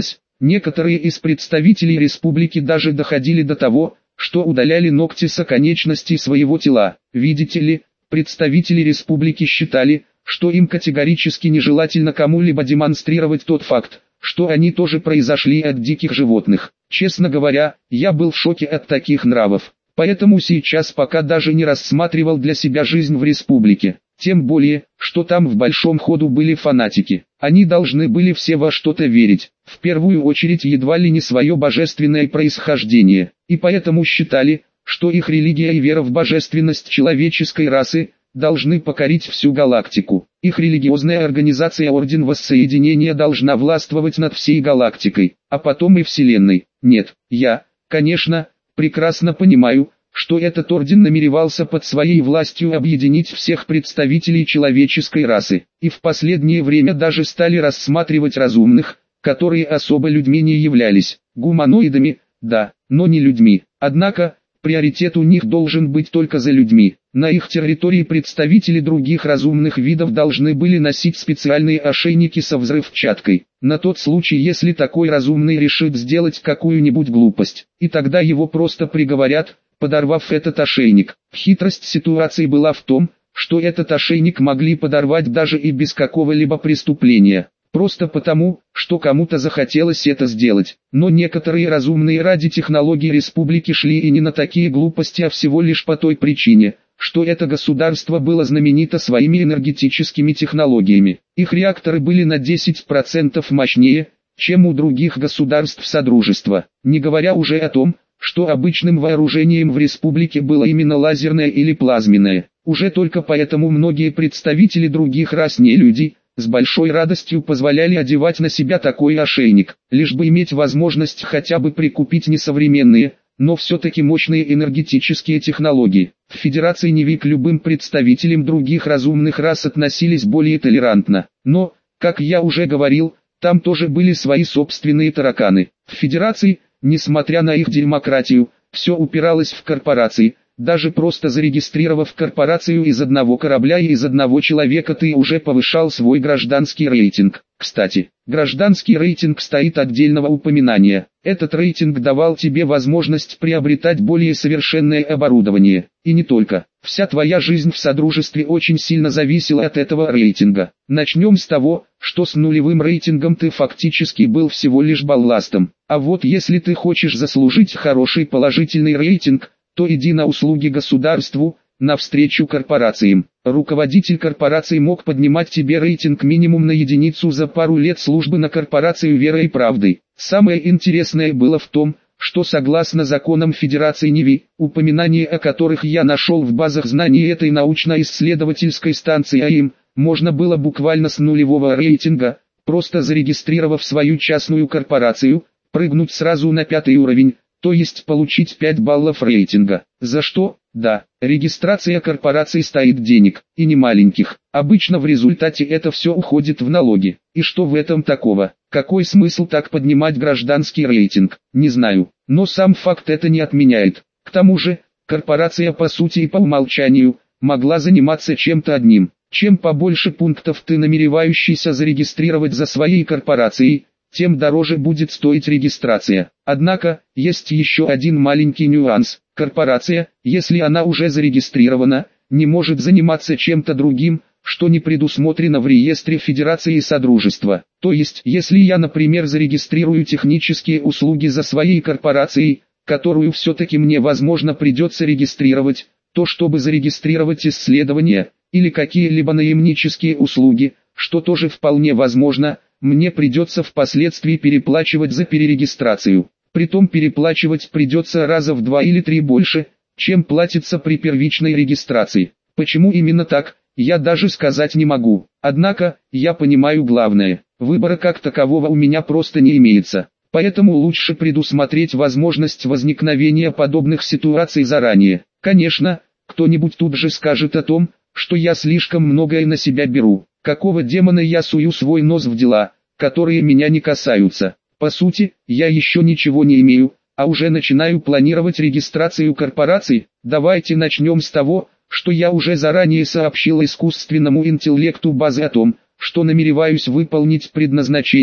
Некоторые из представителей республики даже доходили до того, что удаляли ногти с оконечностей своего тела. Видите ли, представители республики считали, что им категорически нежелательно кому-либо демонстрировать тот факт, что они тоже произошли от диких животных. Честно говоря, я был в шоке от таких нравов. Поэтому сейчас пока даже не рассматривал для себя жизнь в республике. Тем более, что там в большом ходу были фанатики. Они должны были все во что-то верить, в первую очередь едва ли не свое божественное происхождение, и поэтому считали, что их религия и вера в божественность человеческой расы должны покорить всю галактику. Их религиозная организация Орден Воссоединения должна властвовать над всей галактикой, а потом и Вселенной. Нет, я, конечно, прекрасно понимаю, что этот орден намеревался под своей властью объединить всех представителей человеческой расы, и в последнее время даже стали рассматривать разумных, которые особо людьми не являлись, гуманоидами, да, но не людьми. Однако, приоритет у них должен быть только за людьми. На их территории представители других разумных видов должны были носить специальные ошейники со взрывчаткой, на тот случай, если такой разумный решит сделать какую-нибудь глупость, и тогда его просто приговорят, подорвав этот ошейник. Хитрость ситуации была в том, что этот ошейник могли подорвать даже и без какого-либо преступления, просто потому, что кому-то захотелось это сделать. Но некоторые разумные ради технологий республики шли и не на такие глупости, а всего лишь по той причине, что это государство было знаменито своими энергетическими технологиями. Их реакторы были на 10% мощнее, чем у других государств Содружества, не говоря уже о том, что обычным вооружением в республике было именно лазерное или плазменное. Уже только поэтому многие представители других рас не люди, с большой радостью позволяли одевать на себя такой ошейник, лишь бы иметь возможность хотя бы прикупить несовременные, но все-таки мощные энергетические технологии. В Федерации Неви к любым представителям других разумных рас относились более толерантно, но, как я уже говорил, там тоже были свои собственные тараканы. В Федерации, несмотря на их демократию, все упиралось в корпорации. Даже просто зарегистрировав корпорацию из одного корабля и из одного человека, ты уже повышал свой гражданский рейтинг. Кстати, гражданский рейтинг стоит отдельного упоминания. Этот рейтинг давал тебе возможность приобретать более совершенное оборудование. И не только. Вся твоя жизнь в Содружестве очень сильно зависела от этого рейтинга. Начнем с того, что с нулевым рейтингом ты фактически был всего лишь балластом. А вот если ты хочешь заслужить хороший положительный рейтинг, то иди на услуги государству, навстречу корпорациям. Руководитель корпорации мог поднимать тебе рейтинг минимум на единицу за пару лет службы на корпорацию верой и правдой. Самое интересное было в том, что согласно законам Федерации Неви, упоминания о которых я нашел в базах знаний этой научно-исследовательской станции АИМ, можно было буквально с нулевого рейтинга, просто зарегистрировав свою частную корпорацию, прыгнуть сразу на 5-й уровень, то есть получить 5 баллов рейтинга. За что? Да, регистрация корпораций стоит денег, и не маленьких. Обычно в результате это все уходит в налоги. И что в этом такого? Какой смысл так поднимать гражданский рейтинг? Не знаю. Но сам факт это не отменяет. К тому же, корпорация по сути и по умолчанию, могла заниматься чем-то одним. Чем побольше пунктов ты намеревающийся зарегистрировать за своей корпорацией, тем дороже будет стоить регистрация. Однако, есть еще один маленький нюанс. Корпорация, если она уже зарегистрирована, не может заниматься чем-то другим, что не предусмотрено в реестре Федерации и Содружества. То есть, если я, например, зарегистрирую технические услуги за своей корпорацией, которую все-таки мне возможно придется регистрировать, то чтобы зарегистрировать исследования, или какие-либо наемнические услуги, что тоже вполне возможно, мне придется впоследствии переплачивать за перерегистрацию. Притом переплачивать придется раза в 2 или 3 больше, чем платится при первичной регистрации. Почему именно так, я даже сказать не могу. Однако, я понимаю главное, выбора как такового у меня просто не имеется. Поэтому лучше предусмотреть возможность возникновения подобных ситуаций заранее. Конечно, кто-нибудь тут же скажет о том, что я слишком многое на себя беру. Какого демона я сую свой нос в дела, которые меня не касаются? По сути, я еще ничего не имею, а уже начинаю планировать регистрацию корпораций. Давайте начнем с того, что я уже заранее сообщил искусственному интеллекту базы о том, что намереваюсь выполнить предназначение,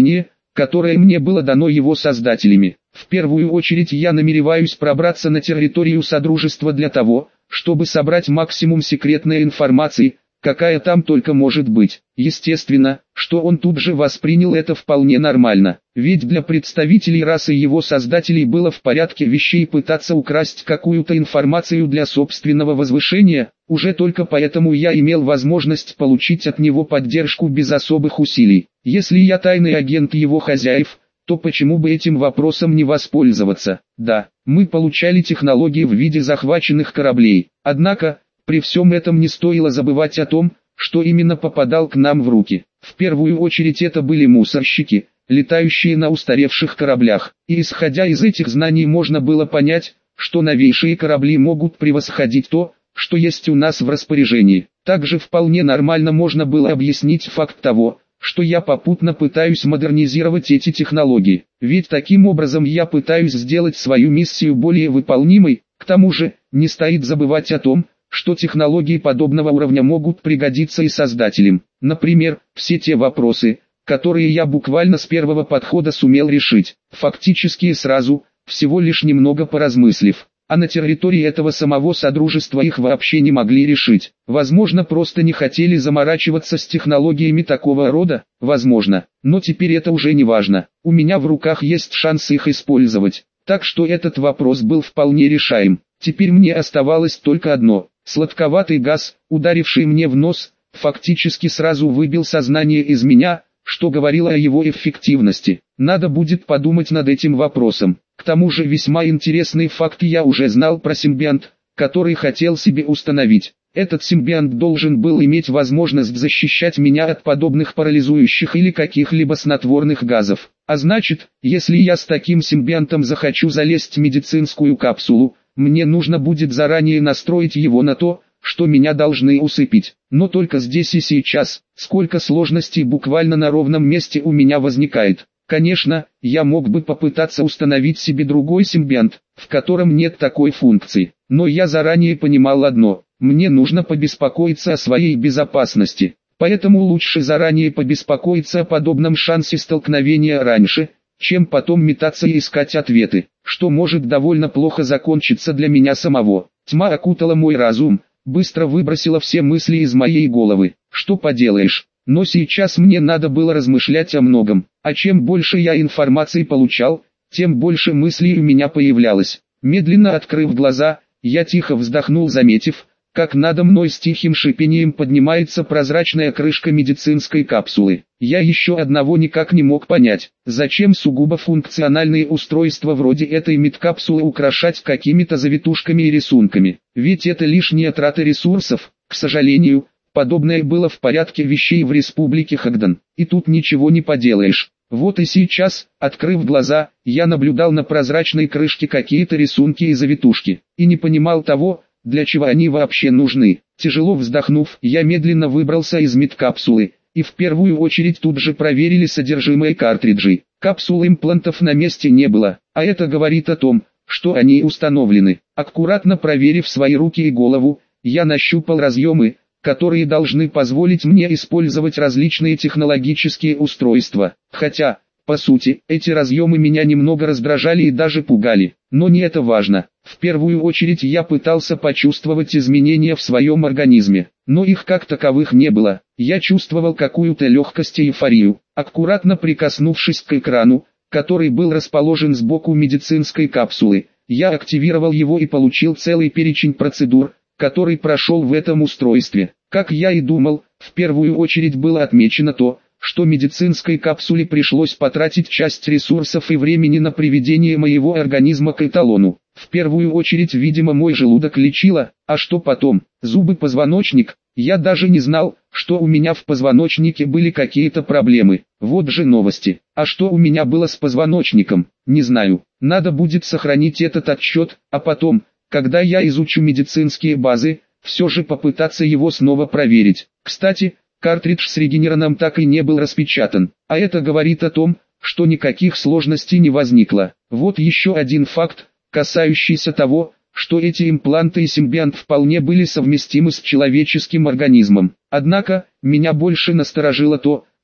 которое мне было дано его создателями. В первую очередь я намереваюсь пробраться на территорию Содружества для того, чтобы собрать максимум секретной информации, какая там только может быть. Естественно, что он тут же воспринял это вполне нормально, ведь для представителей расы его создателей было в порядке вещей пытаться украсть какую-то информацию для собственного возвышения, уже только поэтому я имел возможность получить от него поддержку без особых усилий. Если я тайный агент его хозяев, то почему бы этим вопросом не воспользоваться? Да, мы получали технологии в виде захваченных кораблей, однако, при всем этом не стоило забывать о том, что именно попадал к нам в руки. В первую очередь это были мусорщики, летающие на устаревших кораблях, и исходя из этих знаний можно было понять, что новейшие корабли могут превосходить то, что есть у нас в распоряжении. Также вполне нормально можно было объяснить факт того, что я попутно пытаюсь модернизировать эти технологии, ведь таким образом я пытаюсь сделать свою миссию более выполнимой. К тому же, не стоит забывать о том, что технологии подобного уровня могут пригодиться и создателям. Например, все те вопросы, которые я буквально с первого подхода сумел решить, фактически сразу, всего лишь немного поразмыслив. А на территории этого самого Содружества их вообще не могли решить. Возможно, просто не хотели заморачиваться с технологиями такого рода, возможно, но теперь это уже не важно. У меня в руках есть шанс их использовать, так что этот вопрос был вполне решаем. Теперь мне оставалось только одно. Сладковатый газ, ударивший мне в нос, фактически сразу выбил сознание из меня, что говорило о его эффективности. Надо будет подумать над этим вопросом. К тому же весьма интересный факт я уже знал про симбионт, который хотел себе установить. Этот симбионт должен был иметь возможность защищать меня от подобных парализующих или каких-либо снотворных газов. А значит, если я с таким симбионтом захочу залезть в медицинскую капсулу, мне нужно будет заранее настроить его на то, что меня должны усыпить. Но только здесь и сейчас, сколько сложностей буквально на ровном месте у меня возникает. Конечно, я мог бы попытаться установить себе другой симбионт, в котором нет такой функции. Но я заранее понимал одно: мне нужно побеспокоиться о своей безопасности. Поэтому лучше заранее побеспокоиться о подобном шансе столкновения раньше, чем потом метаться и искать ответы, что может довольно плохо закончиться для меня самого. Тьма окутала мой разум, быстро выбросила все мысли из моей головы. Что поделаешь? Но сейчас мне надо было размышлять о многом, а чем больше я информации получал, тем больше мыслей у меня появлялось. Медленно открыв глаза, я тихо вздохнул, заметив, как надо мной с тихим шипением поднимается прозрачная крышка медицинской капсулы. Я еще одного никак не мог понять: зачем сугубо функциональные устройства вроде этой медкапсулы украшать какими-то завитушками и рисунками? Ведь это лишняя трата ресурсов. К сожалению, подобное было в порядке вещей в республике Хагдан, и тут ничего не поделаешь. Вот и сейчас, открыв глаза, я наблюдал на прозрачной крышке какие-то рисунки и завитушки, и не понимал того, для чего они вообще нужны. Тяжело вздохнув, я медленно выбрался из медкапсулы, и в первую очередь тут же проверили содержимое картриджей. Капсул имплантов на месте не было, а это говорит о том, что они установлены. Аккуратно проверив свои руки и голову, я нащупал разъемы, которые должны позволить мне использовать различные технологические устройства. Хотя, по сути, эти разъемы меня немного раздражали и даже пугали. Но не это важно. В первую очередь я пытался почувствовать изменения в своем организме, но их как таковых не было. Я чувствовал какую-то легкость и эйфорию. Аккуратно прикоснувшись к экрану, который был расположен сбоку медицинской капсулы, я активировал его и получил целый перечень процедур, который прошел в этом устройстве. Как я и думал, в первую очередь было отмечено то, что медицинской капсуле пришлось потратить часть ресурсов и времени на приведение моего организма к эталону. В первую очередь, видимо, мой желудок лечило, а что потом? Зубы, позвоночник? Я даже не знал, что у меня в позвоночнике были какие-то проблемы. Вот же новости. А что у меня было с позвоночником? Не знаю. Надо будет сохранить этот отчет, а потом, когда я изучу медицинские базы, все же попытаться его снова проверить. Кстати, картридж с регенераном так и не был распечатан, а это говорит о том, что никаких сложностей не возникло. Вот еще один факт, касающийся того, что эти импланты и симбионт вполне были совместимы с человеческим организмом. Однако, меня больше насторожило то,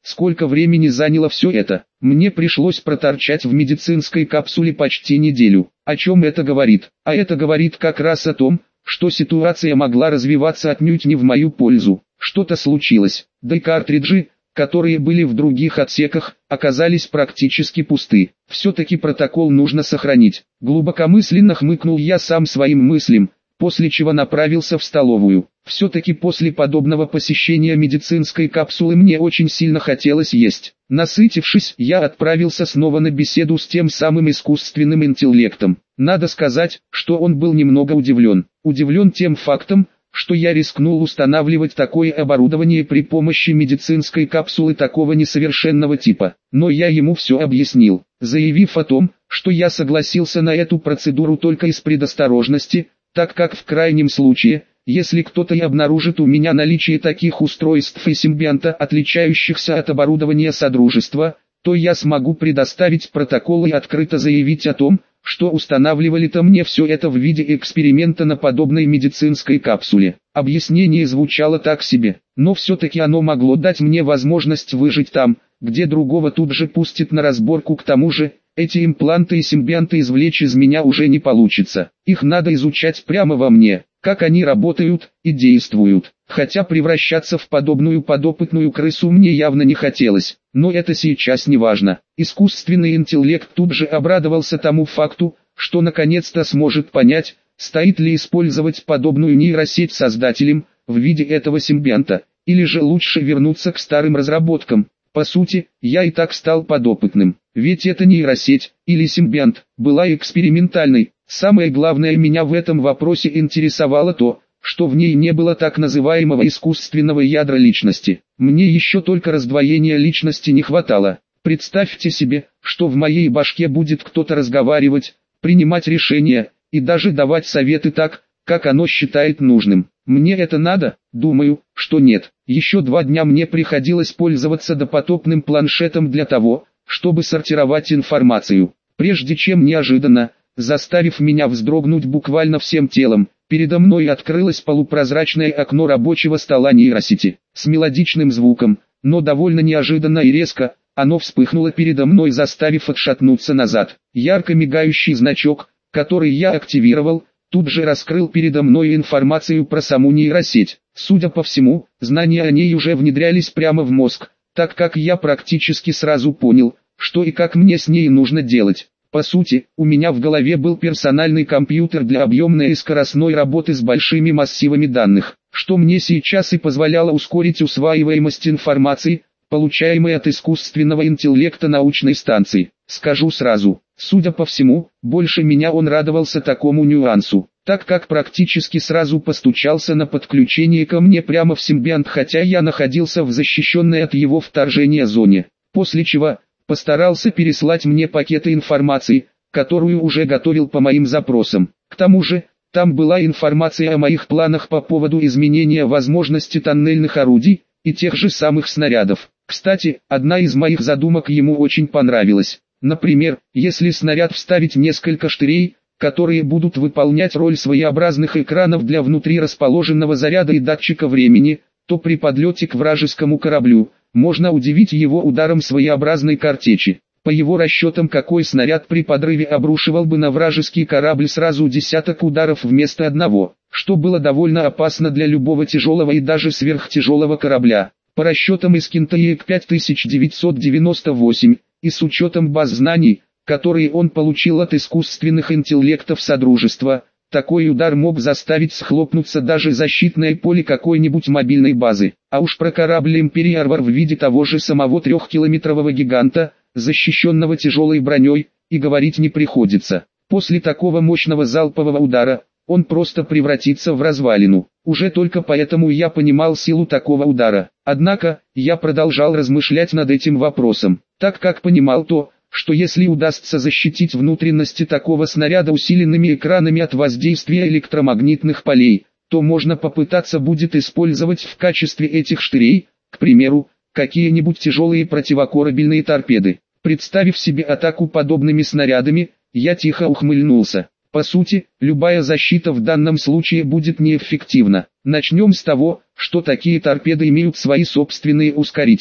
сколько времени заняло все это. Мне пришлось проторчать в медицинской капсуле почти неделю. О чем это говорит? А это говорит как раз о том, что ситуация могла развиваться отнюдь не в мою пользу. Что-то случилось, да и картриджи, которые были в других отсеках, оказались практически пусты. Все-таки протокол нужно сохранить. Глубокомысленно хмыкнул я сам своим мыслям, после чего направился в столовую. Все-таки после подобного посещения медицинской капсулы мне очень сильно хотелось есть. Насытившись, я отправился снова на беседу с тем самым искусственным интеллектом. Надо сказать, что он был немного удивлен. Удивлен тем фактом, что я рискнул устанавливать такое оборудование при помощи медицинской капсулы такого несовершенного типа. Но я ему все объяснил, заявив о том, что я согласился на эту процедуру только из предосторожности, так как в крайнем случае, если кто-то и обнаружит у меня наличие таких устройств и симбионта, отличающихся от оборудования Содружества, то я смогу предоставить протокол и открыто заявить о том, что устанавливали-то мне все это в виде эксперимента на подобной медицинской капсуле. Объяснение звучало так себе, но все-таки оно могло дать мне возможность выжить там, где другого тут же пустят на разборку. К тому же, эти импланты и симбионты извлечь из меня уже не получится. Их надо изучать прямо во мне, как они работают и действуют. Хотя превращаться в подобную подопытную крысу мне явно не хотелось, но это сейчас не важно. Искусственный интеллект тут же обрадовался тому факту, что наконец-то сможет понять, стоит ли использовать подобную нейросеть создателем в виде этого симбионта, или же лучше вернуться к старым разработкам. По сути, я и так стал подопытным, ведь эта нейросеть, или симбионт, была экспериментальной. Самое главное, меня в этом вопросе интересовало то, что в ней не было так называемого искусственного ядра личности. Мне еще только раздвоения личности не хватало. Представьте себе, что в моей башке будет кто-то разговаривать, принимать решения, и даже давать советы так, как оно считает нужным. Мне это надо? Думаю, что нет. Еще 2 дня мне приходилось пользоваться допотопным планшетом для того, чтобы сортировать информацию. Прежде чем неожиданно, заставив меня вздрогнуть буквально всем телом, передо мной открылось полупрозрачное окно рабочего стола нейросети. С мелодичным звуком, но довольно неожиданно и резко, оно вспыхнуло передо мной, заставив отшатнуться назад. Ярко мигающий значок, который я активировал, тут же раскрыл передо мной информацию про саму нейросеть. Судя по всему, знания о ней уже внедрялись прямо в мозг, так как я практически сразу понял, что и как мне с ней нужно делать. По сути, у меня в голове был персональный компьютер для объемной и скоростной работы с большими массивами данных, что мне сейчас и позволяло ускорить усваиваемость информации, получаемой от искусственного интеллекта научной станции. Скажу сразу, судя по всему, больше меня он радовался такому нюансу, так как практически сразу постучался на подключение ко мне прямо в симбионт, хотя я находился в защищенной от его вторжения зоне, после чего постарался переслать мне пакеты информации, которую уже готовил по моим запросам. К тому же, там была информация о моих планах по поводу изменения возможности тоннельных орудий и тех же самых снарядов. Кстати, одна из моих задумок ему очень понравилась. Например, если снаряд вставить несколько штырей, которые будут выполнять роль своеобразных экранов для внутри расположенного заряда и датчика времени, то при подлете к вражескому кораблю можно удивить его ударом своеобразной картечи. По его расчетам, какой снаряд при подрыве обрушивал бы на вражеский корабль сразу десяток ударов вместо одного, что было довольно опасно для любого тяжелого и даже сверхтяжелого корабля. По расчетам из Кинтаек 5998, и с учетом баз знаний, которые он получил от искусственных интеллектов Содружества, такой удар мог заставить схлопнуться даже защитное поле какой-нибудь мобильной базы. А уж про корабль Империарвар в виде того же самого 3-километрового гиганта, защищенного тяжелой броней, и говорить не приходится. После такого мощного залпового удара, он просто превратится в развалину. Уже только поэтому я понимал силу такого удара. Однако, я продолжал размышлять над этим вопросом, так как понимал то, что если удастся защитить внутренности такого снаряда усиленными экранами от воздействия электромагнитных полей, то можно попытаться будет использовать в качестве этих штырей, к примеру, какие-нибудь тяжелые противокорабельные торпеды. Представив себе атаку подобными снарядами, я тихо ухмыльнулся. По сути, любая защита в данном случае будет неэффективна. Начнем с того, что такие торпеды имеют свои собственные ускорители.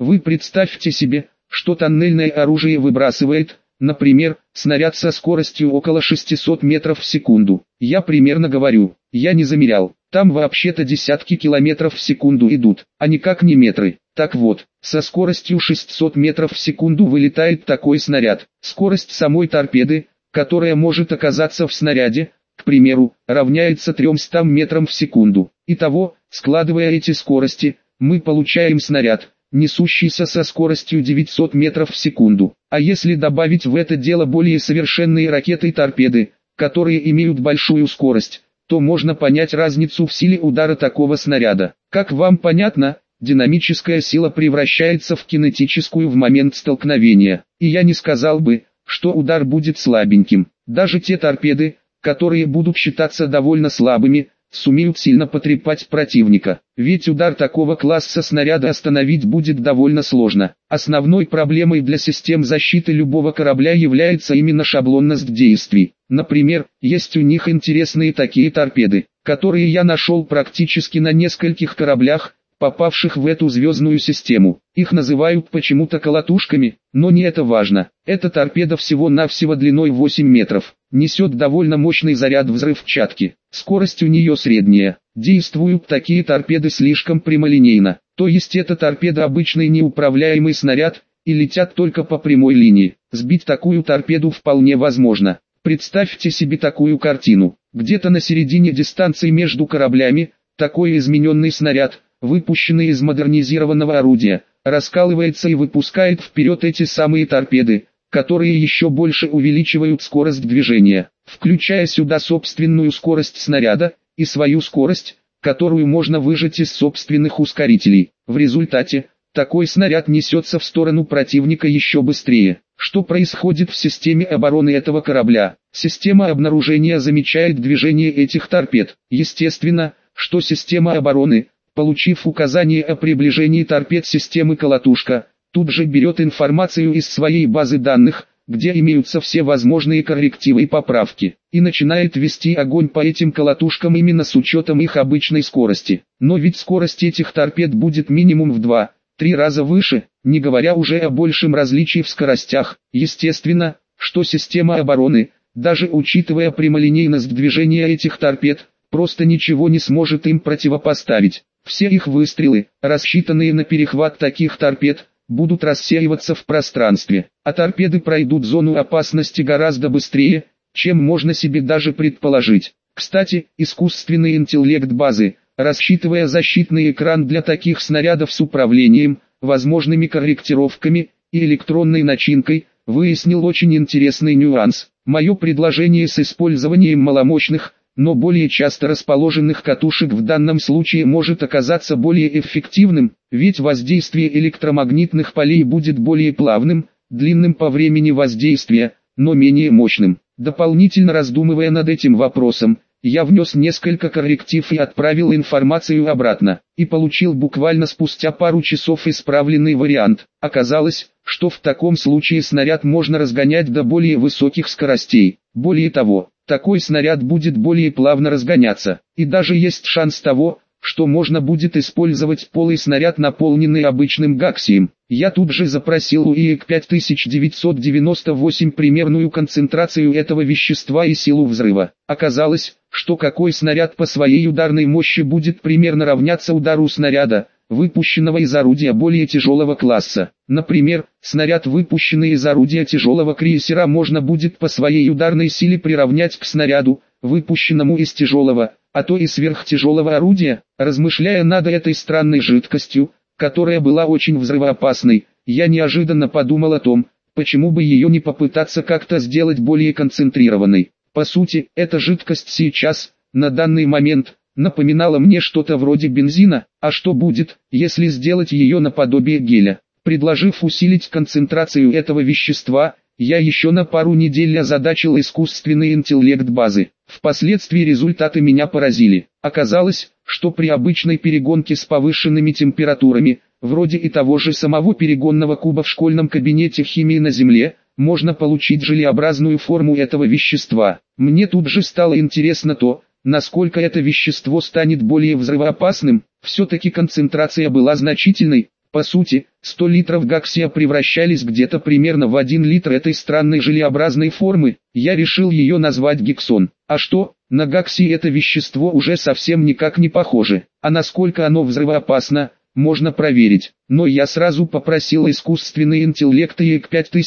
Вы представьте себе, что тоннельное оружие выбрасывает, например, снаряд со скоростью около 600 метров в секунду. Я примерно говорю, я не замерял, там вообще-то десятки километров в секунду идут, а никак не метры. Так вот, со скоростью 600 метров в секунду вылетает такой снаряд. Скорость самой торпеды, которая может оказаться в снаряде, к примеру, равняется 300 метрам в секунду. Итого, складывая эти скорости, мы получаем снаряд, несущийся со скоростью 900 метров в секунду. А если добавить в это дело более совершенные ракеты и торпеды, которые имеют большую скорость, то можно понять разницу в силе удара такого снаряда. Как вам понятно, динамическая сила превращается в кинетическую в момент столкновения. И я не сказал бы, что удар будет слабеньким. Даже те торпеды, которые будут считаться довольно слабыми, сумеют сильно потрепать противника. Ведь удар такого класса снаряда остановить будет довольно сложно. Основной проблемой для систем защиты любого корабля является именно шаблонность действий. Например, есть у них интересные такие торпеды, которые я нашел практически на нескольких кораблях, попавших в эту звездную систему. Их называют почему-то колотушками, но не это важно. Эта торпеда всего-навсего длиной 8 метров, несет довольно мощный заряд взрывчатки. Скорость у нее средняя. Действуют такие торпеды слишком прямолинейно, то есть эта торпеда обычный неуправляемый снаряд, и летят только по прямой линии. Сбить такую торпеду вполне возможно. Представьте себе такую картину. Где-то на середине дистанции между кораблями, такой измененный снаряд, выпущенный из модернизированного орудия, раскалывается и выпускает вперед эти самые торпеды, которые еще больше увеличивают скорость движения, включая сюда собственную скорость снаряда и свою скорость, которую можно выжать из собственных ускорителей. В результате, такой снаряд несется в сторону противника еще быстрее. Что происходит в системе обороны этого корабля? Система обнаружения замечает движение этих торпед. Естественно, что система обороны, получив указание о приближении торпед системы «Колотушка», тут же берет информацию из своей базы данных, где имеются все возможные коррективы и поправки, и начинает вести огонь по этим колотушкам именно с учетом их обычной скорости. Но ведь скорость этих торпед будет минимум в 2-3 раза выше, не говоря уже о большем различии в скоростях. Естественно, что система обороны, даже учитывая прямолинейность движения этих торпед, просто ничего не сможет им противопоставить. Все их выстрелы, рассчитанные на перехват таких торпед, будут рассеиваться в пространстве, а торпеды пройдут зону опасности гораздо быстрее, чем можно себе даже предположить. Кстати, искусственный интеллект базы, рассчитывая защитный экран для таких снарядов с управлением, возможными корректировками и электронной начинкой, выяснил очень интересный нюанс. Мое предложение с использованием маломощных, но более часто расположенных катушек в данном случае может оказаться более эффективным, ведь воздействие электромагнитных полей будет более плавным, длинным по времени воздействия, но менее мощным. Дополнительно раздумывая над этим вопросом, я внес несколько корректив и отправил информацию обратно, и получил буквально спустя пару часов исправленный вариант. Оказалось, что в таком случае снаряд можно разгонять до более высоких скоростей. Более того, такой снаряд будет более плавно разгоняться, и даже есть шанс того, что можно будет использовать полый снаряд, наполненный обычным гаксием. Я тут же запросил у ИЭК 5998 примерную концентрацию этого вещества и силу взрыва. Оказалось, что какой снаряд по своей ударной мощи будет примерно равняться удару снаряда, выпущенного из орудия более тяжелого класса. Например, снаряд, выпущенный из орудия тяжелого крейсера, можно будет по своей ударной силе приравнять к снаряду, выпущенному из тяжелого, а то и сверхтяжелого орудия. Размышляя над этой странной жидкостью, которая была очень взрывоопасной, я неожиданно подумал о том, почему бы ее не попытаться как-то сделать более концентрированной. По сути, эта жидкость сейчас, на данный момент, напоминала мне что-то вроде бензина. А что будет, если сделать ее наподобие геля? Предложив усилить концентрацию этого вещества, я еще на пару недель озадачил искусственный интеллект базы. Впоследствии результаты меня поразили. Оказалось, что при обычной перегонке с повышенными температурами, вроде и того же самого перегонного куба в школьном кабинете химии на Земле, можно получить желеобразную форму этого вещества. Мне тут же стало интересно то, насколько это вещество станет более взрывоопасным. Все-таки концентрация была значительной, По сути, 100 литров гаксия превращались где-то примерно в 1 литр этой странной желеобразной формы. Я решил ее назвать гексон. А что, на гаксий это вещество уже совсем никак не похоже. А насколько оно взрывоопасно, можно проверить. Но я сразу попросил искусственный интеллект ИЭК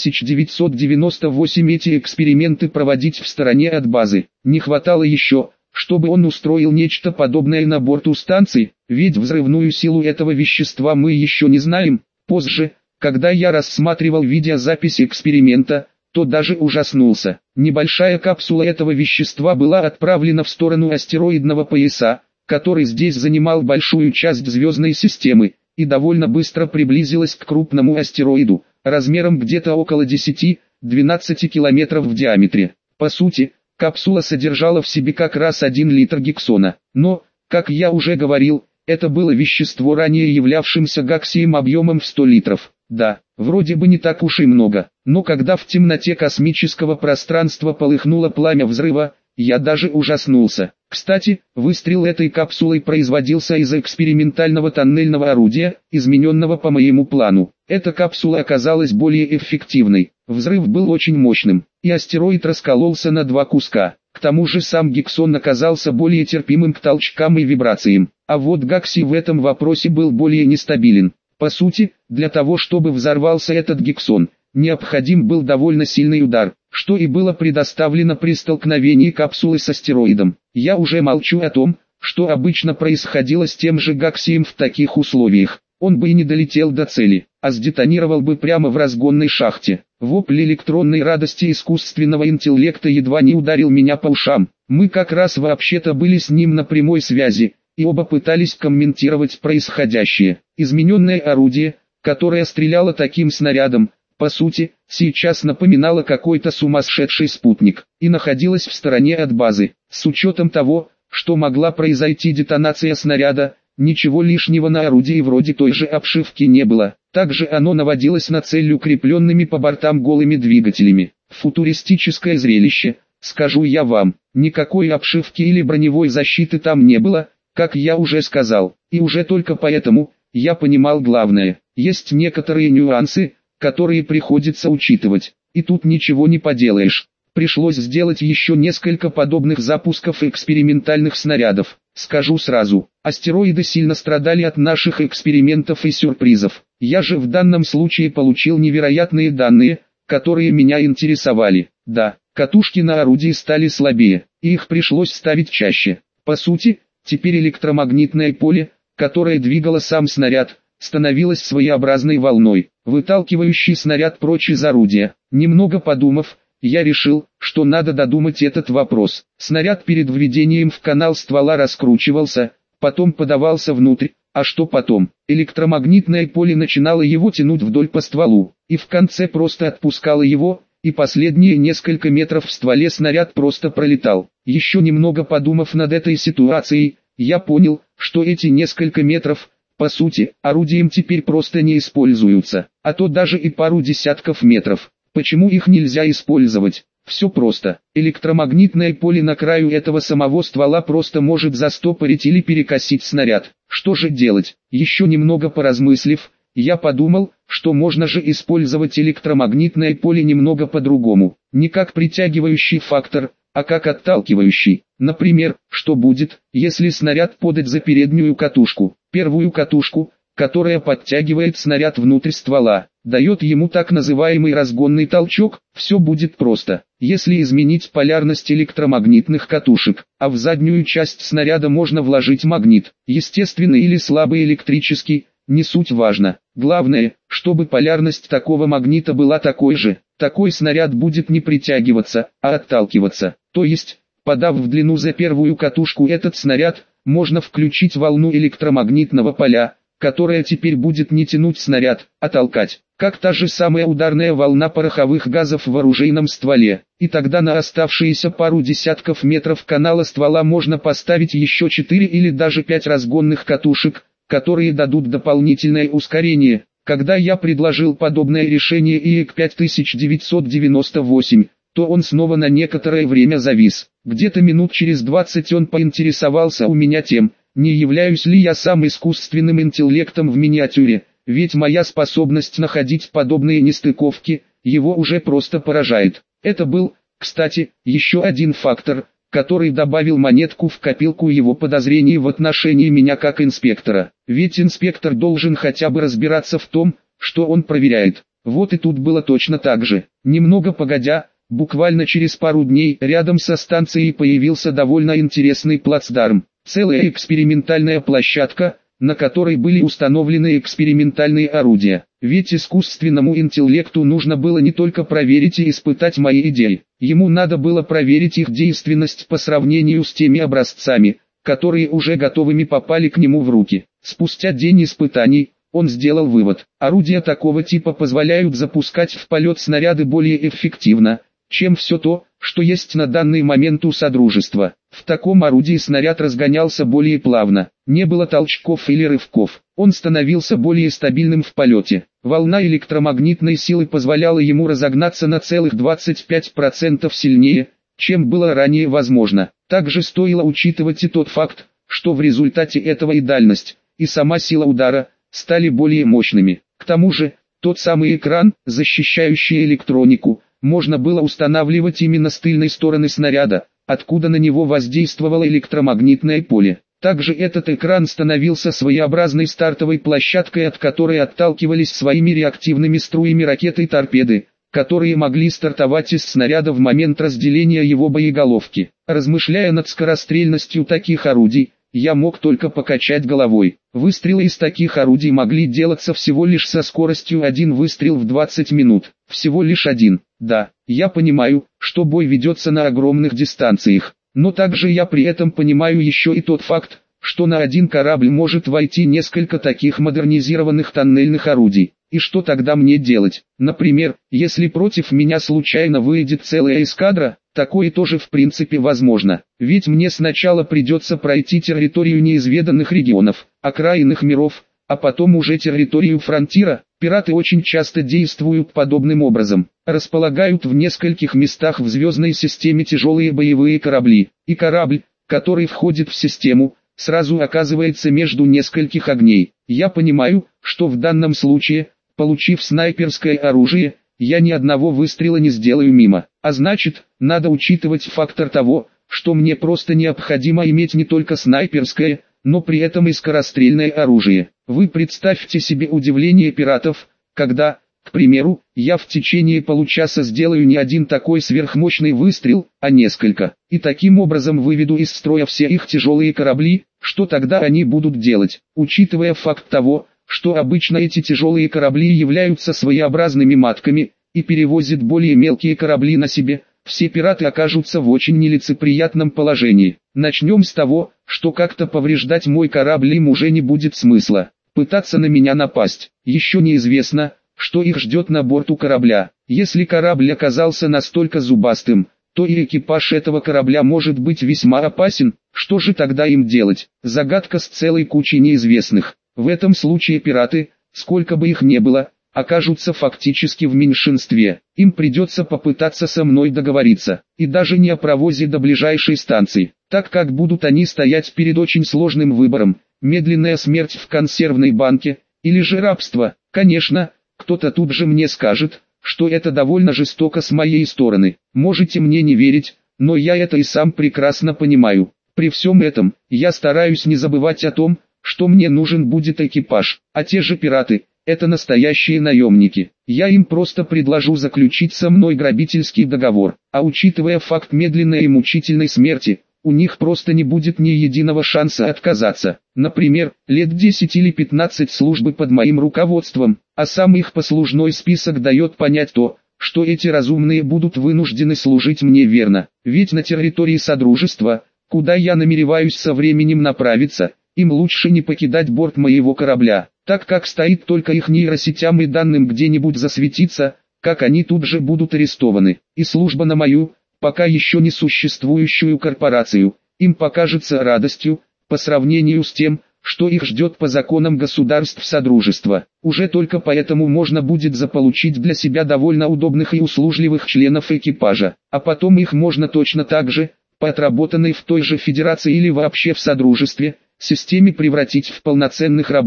5998 эти эксперименты проводить в стороне от базы. Не хватало еще, чтобы он устроил нечто подобное на борту станции, ведь взрывную силу этого вещества мы еще не знаем. Позже, когда я рассматривал видеозапись эксперимента, то даже ужаснулся. Небольшая капсула этого вещества была отправлена в сторону астероидного пояса, который здесь занимал большую часть звездной системы, и довольно быстро приблизилась к крупному астероиду, размером где-то около 10-12 километров в диаметре. По сути, капсула содержала в себе как раз 1 литр гексона, но, как я уже говорил, это было вещество ранее являвшимся гаксием объемом в 100 литров. Да, вроде бы не так уж и много, но когда в темноте космического пространства полыхнуло пламя взрыва, я даже ужаснулся. Кстати, выстрел этой капсулой производился из экспериментального тоннельного орудия, измененного по моему плану. Эта капсула оказалась более эффективной, взрыв был очень мощным, и астероид раскололся на 2 куска. К тому же сам гексон оказался более терпимым к толчкам и вибрациям, а вот гаксий в этом вопросе был более нестабилен. По сути, для того чтобы взорвался этот гексон, необходим был довольно сильный удар, что и было предоставлено при столкновении капсулы с астероидом. Я уже молчу о том, что обычно происходило с тем же гаксием в таких условиях. Он бы и не долетел до цели, а сдетонировал бы прямо в разгонной шахте. Вопль электронной радости искусственного интеллекта едва не ударил меня по ушам. Мы как раз вообще-то были с ним на прямой связи, и оба пытались комментировать происходящее. Измененное орудие, которое стреляло таким снарядом, по сути, сейчас напоминало какой-то сумасшедший спутник, и находилось в стороне от базы. С учетом того, что могла произойти детонация снаряда, ничего лишнего на орудии вроде той же обшивки не было. Также оно наводилось на цель укрепленными по бортам голыми двигателями. Футуристическое зрелище, скажу я вам. Никакой обшивки или броневой защиты там не было, как я уже сказал. И уже только поэтому я понимал главное. Есть некоторые нюансы, которые приходится учитывать, и тут ничего не поделаешь. Пришлось сделать еще несколько подобных запусков экспериментальных снарядов. Скажу сразу, астероиды сильно страдали от наших экспериментов и сюрпризов. Я же в данном случае получил невероятные данные, которые меня интересовали. Да, катушки на орудии стали слабее, и их пришлось ставить чаще. По сути, теперь электромагнитное поле, которое двигало сам снаряд, становилось своеобразной волной, выталкивающей снаряд прочь из орудия. Немного подумав, я решил, что надо додумать этот вопрос. Снаряд перед введением в канал ствола раскручивался, потом подавался внутрь, а что потом? Электромагнитное поле начинало его тянуть вдоль по стволу, и в конце просто отпускало его, и последние несколько метров в стволе снаряд просто пролетал. Еще немного подумав над этой ситуацией, я понял, что эти несколько метров, по сути, орудием теперь просто не используются, а то даже и пару десятков метров. Почему их нельзя использовать? Все просто. Электромагнитное поле на краю этого самого ствола просто может застопорить или перекосить снаряд. Что же делать? Еще немного поразмыслив, я подумал, что можно же использовать электромагнитное поле немного по-другому. Не как притягивающий фактор, а как отталкивающий. Например, что будет, если снаряд подать за переднюю катушку? Первую катушку, которая подтягивает снаряд внутрь ствола, дает ему так называемый разгонный толчок. Все будет просто, если изменить полярность электромагнитных катушек, а в заднюю часть снаряда можно вложить магнит, естественный или слабый электрический, не суть важно. Главное, чтобы полярность такого магнита была такой же. Такой снаряд будет не притягиваться, а отталкиваться. То есть, подав в длину за первую катушку этот снаряд, можно включить волну электромагнитного поля, которая теперь будет не тянуть снаряд, а толкать, как та же самая ударная волна пороховых газов в оружейном стволе. И тогда на оставшиеся пару десятков метров канала ствола можно поставить еще 4 или даже 5 разгонных катушек, которые дадут дополнительное ускорение. Когда я предложил подобное решение ИЭК 5998, то он снова на некоторое время завис. Где-то минут через 20 он поинтересовался у меня тем, не являюсь ли я сам искусственным интеллектом в миниатюре. ведь моя способность находить подобные нестыковки, его уже просто поражает. Это был, кстати, еще один фактор, который добавил монетку в копилку его подозрений в отношении меня как инспектора. Ведь инспектор должен хотя бы разбираться в том, что он проверяет. Вот и тут было точно так же. Немного погодя, буквально через пару дней рядом со станцией появился довольно интересный плацдарм. Целая экспериментальная площадка, на которой были установлены экспериментальные орудия. Ведь искусственному интеллекту нужно было не только проверить и испытать мои идеи. Ему надо было проверить их действенность по сравнению с теми образцами, которые уже готовыми попали к нему в руки. Спустя день испытаний, он сделал вывод. Орудия такого типа позволяют запускать в полет снаряды более эффективно, чем все то, что есть на данный момент у Содружества. В таком орудии снаряд разгонялся более плавно, не было толчков или рывков, он становился более стабильным в полете. Волна электромагнитной силы позволяла ему разогнаться на целых 25% сильнее, чем было ранее возможно. Также стоило учитывать и тот факт, что в результате этого и дальность, и сама сила удара стали более мощными. К тому же, тот самый экран, защищающий электронику, можно было устанавливать именно с тыльной стороны снаряда, откуда на него воздействовало электромагнитное поле. Также этот экран становился своеобразной стартовой площадкой, от которой отталкивались своими реактивными струями ракеты и торпеды, которые могли стартовать из снаряда в момент разделения его боеголовки. Размышляя над скорострельностью таких орудий, я мог только покачать головой. Выстрелы из таких орудий могли делаться всего лишь со скоростью 1 выстрел в 20 минут. Всего лишь один. Да, я понимаю, что бой ведется на огромных дистанциях, но также я при этом понимаю еще и тот факт, что на один корабль может войти несколько таких модернизированных тоннельных орудий. И что тогда мне делать? Например, если против меня случайно выйдет целая эскадра, такое тоже в принципе возможно. Ведь мне сначала придется пройти территорию неизведанных регионов, окраинных миров, а потом уже территорию фронтира. Пираты очень часто действуют подобным образом. Располагают в нескольких местах в звездной системе тяжелые боевые корабли. И корабль, который входит в систему, сразу оказывается между нескольких огней. Я понимаю, что в данном случае, получив снайперское оружие, я ни одного выстрела не сделаю мимо. А значит, надо учитывать фактор того, что мне просто необходимо иметь не только снайперское, но при этом и скорострельное оружие. Вы представьте себе удивление пиратов, когда, к примеру, я в течение получаса сделаю не один такой сверхмощный выстрел, а несколько, и таким образом выведу из строя все их тяжелые корабли. Что тогда они будут делать? Учитывая факт того, что обычно эти тяжелые корабли являются своеобразными матками, и перевозят более мелкие корабли на себе, все пираты окажутся в очень нелицеприятном положении. Начнем с того, что как-то повреждать мой корабль им уже не будет смысла. Пытаться на меня напасть. Еще неизвестно, что их ждет на борту корабля. Если корабль оказался настолько зубастым, то и экипаж этого корабля может быть весьма опасен. Что же тогда им делать? Загадка с целой кучей неизвестных. В этом случае пираты, сколько бы их ни было, окажутся фактически в меньшинстве. Им придется попытаться со мной договориться, и даже не о провозе до ближайшей станции, так как будут они стоять перед очень сложным выбором: медленная смерть в консервной банке, или же рабство. Конечно, кто-то тут же мне скажет, что это довольно жестоко с моей стороны. Можете мне не верить, но я это и сам прекрасно понимаю. При всем этом, я стараюсь не забывать о том, что мне нужен будет экипаж, а те же пираты — это настоящие наемники. Я им просто предложу заключить со мной грабительский договор, а учитывая факт медленной и мучительной смерти, у них просто не будет ни единого шанса отказаться. Например, лет 10 или 15 службы под моим руководством, а сам их послужной список дает понять то, что эти разумные будут вынуждены служить мне верно. Ведь на территории Содружества, куда я намереваюсь со временем направиться, им лучше не покидать борт моего корабля, так как стоит только их нейросетям и данным где-нибудь засветиться, как они тут же будут арестованы. И служба на мою, пока еще не существующую корпорацию, им покажется радостью, по сравнению с тем, что их ждет по законам государств Содружества. Уже только поэтому можно будет заполучить для себя довольно удобных и услужливых членов экипажа, а потом их можно точно так же, по отработанной в той же Федерации или вообще в Содружестве, системе превратить в полноценных рабов.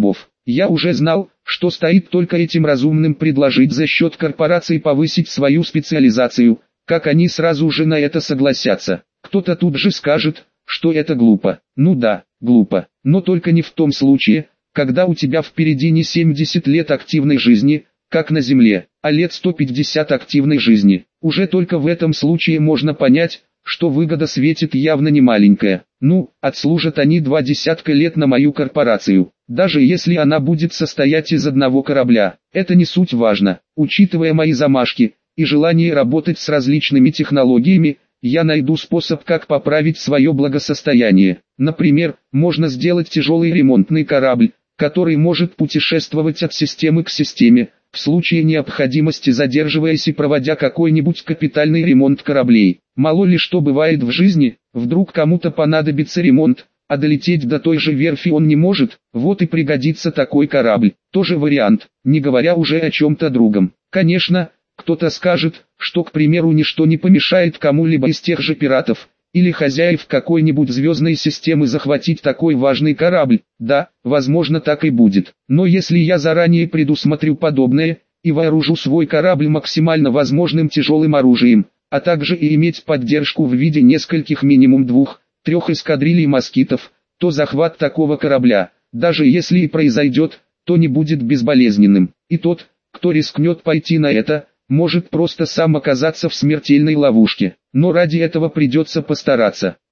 Я уже знал, что стоит только этим разумным предложить за счет корпораций повысить свою специализацию, как они сразу же на это согласятся. Кто-то тут же скажет, что это глупо. Ну да, глупо, но только не в том случае, когда у тебя впереди не 70 лет активной жизни, как на Земле, а лет 150 активной жизни. Уже только в этом случае можно понять, что выгода светит явно не маленькая. Ну, отслужат они 20 лет на мою корпорацию, даже если она будет состоять из одного корабля. Это не суть важно. Учитывая мои замашки и желание работать с различными технологиями, я найду способ, как поправить свое благосостояние. Например, можно сделать тяжелый ремонтный корабль, который может путешествовать от системы к системе, в случае необходимости задерживаясь и проводя какой-нибудь капитальный ремонт кораблей. Мало ли что бывает в жизни, вдруг кому-то понадобится ремонт, а долететь до той же верфи он не может, вот и пригодится такой корабль. Тоже вариант, не говоря уже о чем-то другом. Конечно, кто-то скажет, что, к примеру, ничто не помешает кому-либо из тех же пиратов, или хозяев какой-нибудь звездной системы захватить такой важный корабль. Да, возможно, так и будет. Но если я заранее предусмотрю подобное, и вооружу свой корабль максимально возможным тяжелым оружием, а также и иметь поддержку в виде нескольких минимум 2-3 эскадрилей москитов, то захват такого корабля, даже если и произойдет, то не будет безболезненным. И тот, кто рискнет пойти на это, может просто сам оказаться в смертельной ловушке. Но ради этого придется постараться.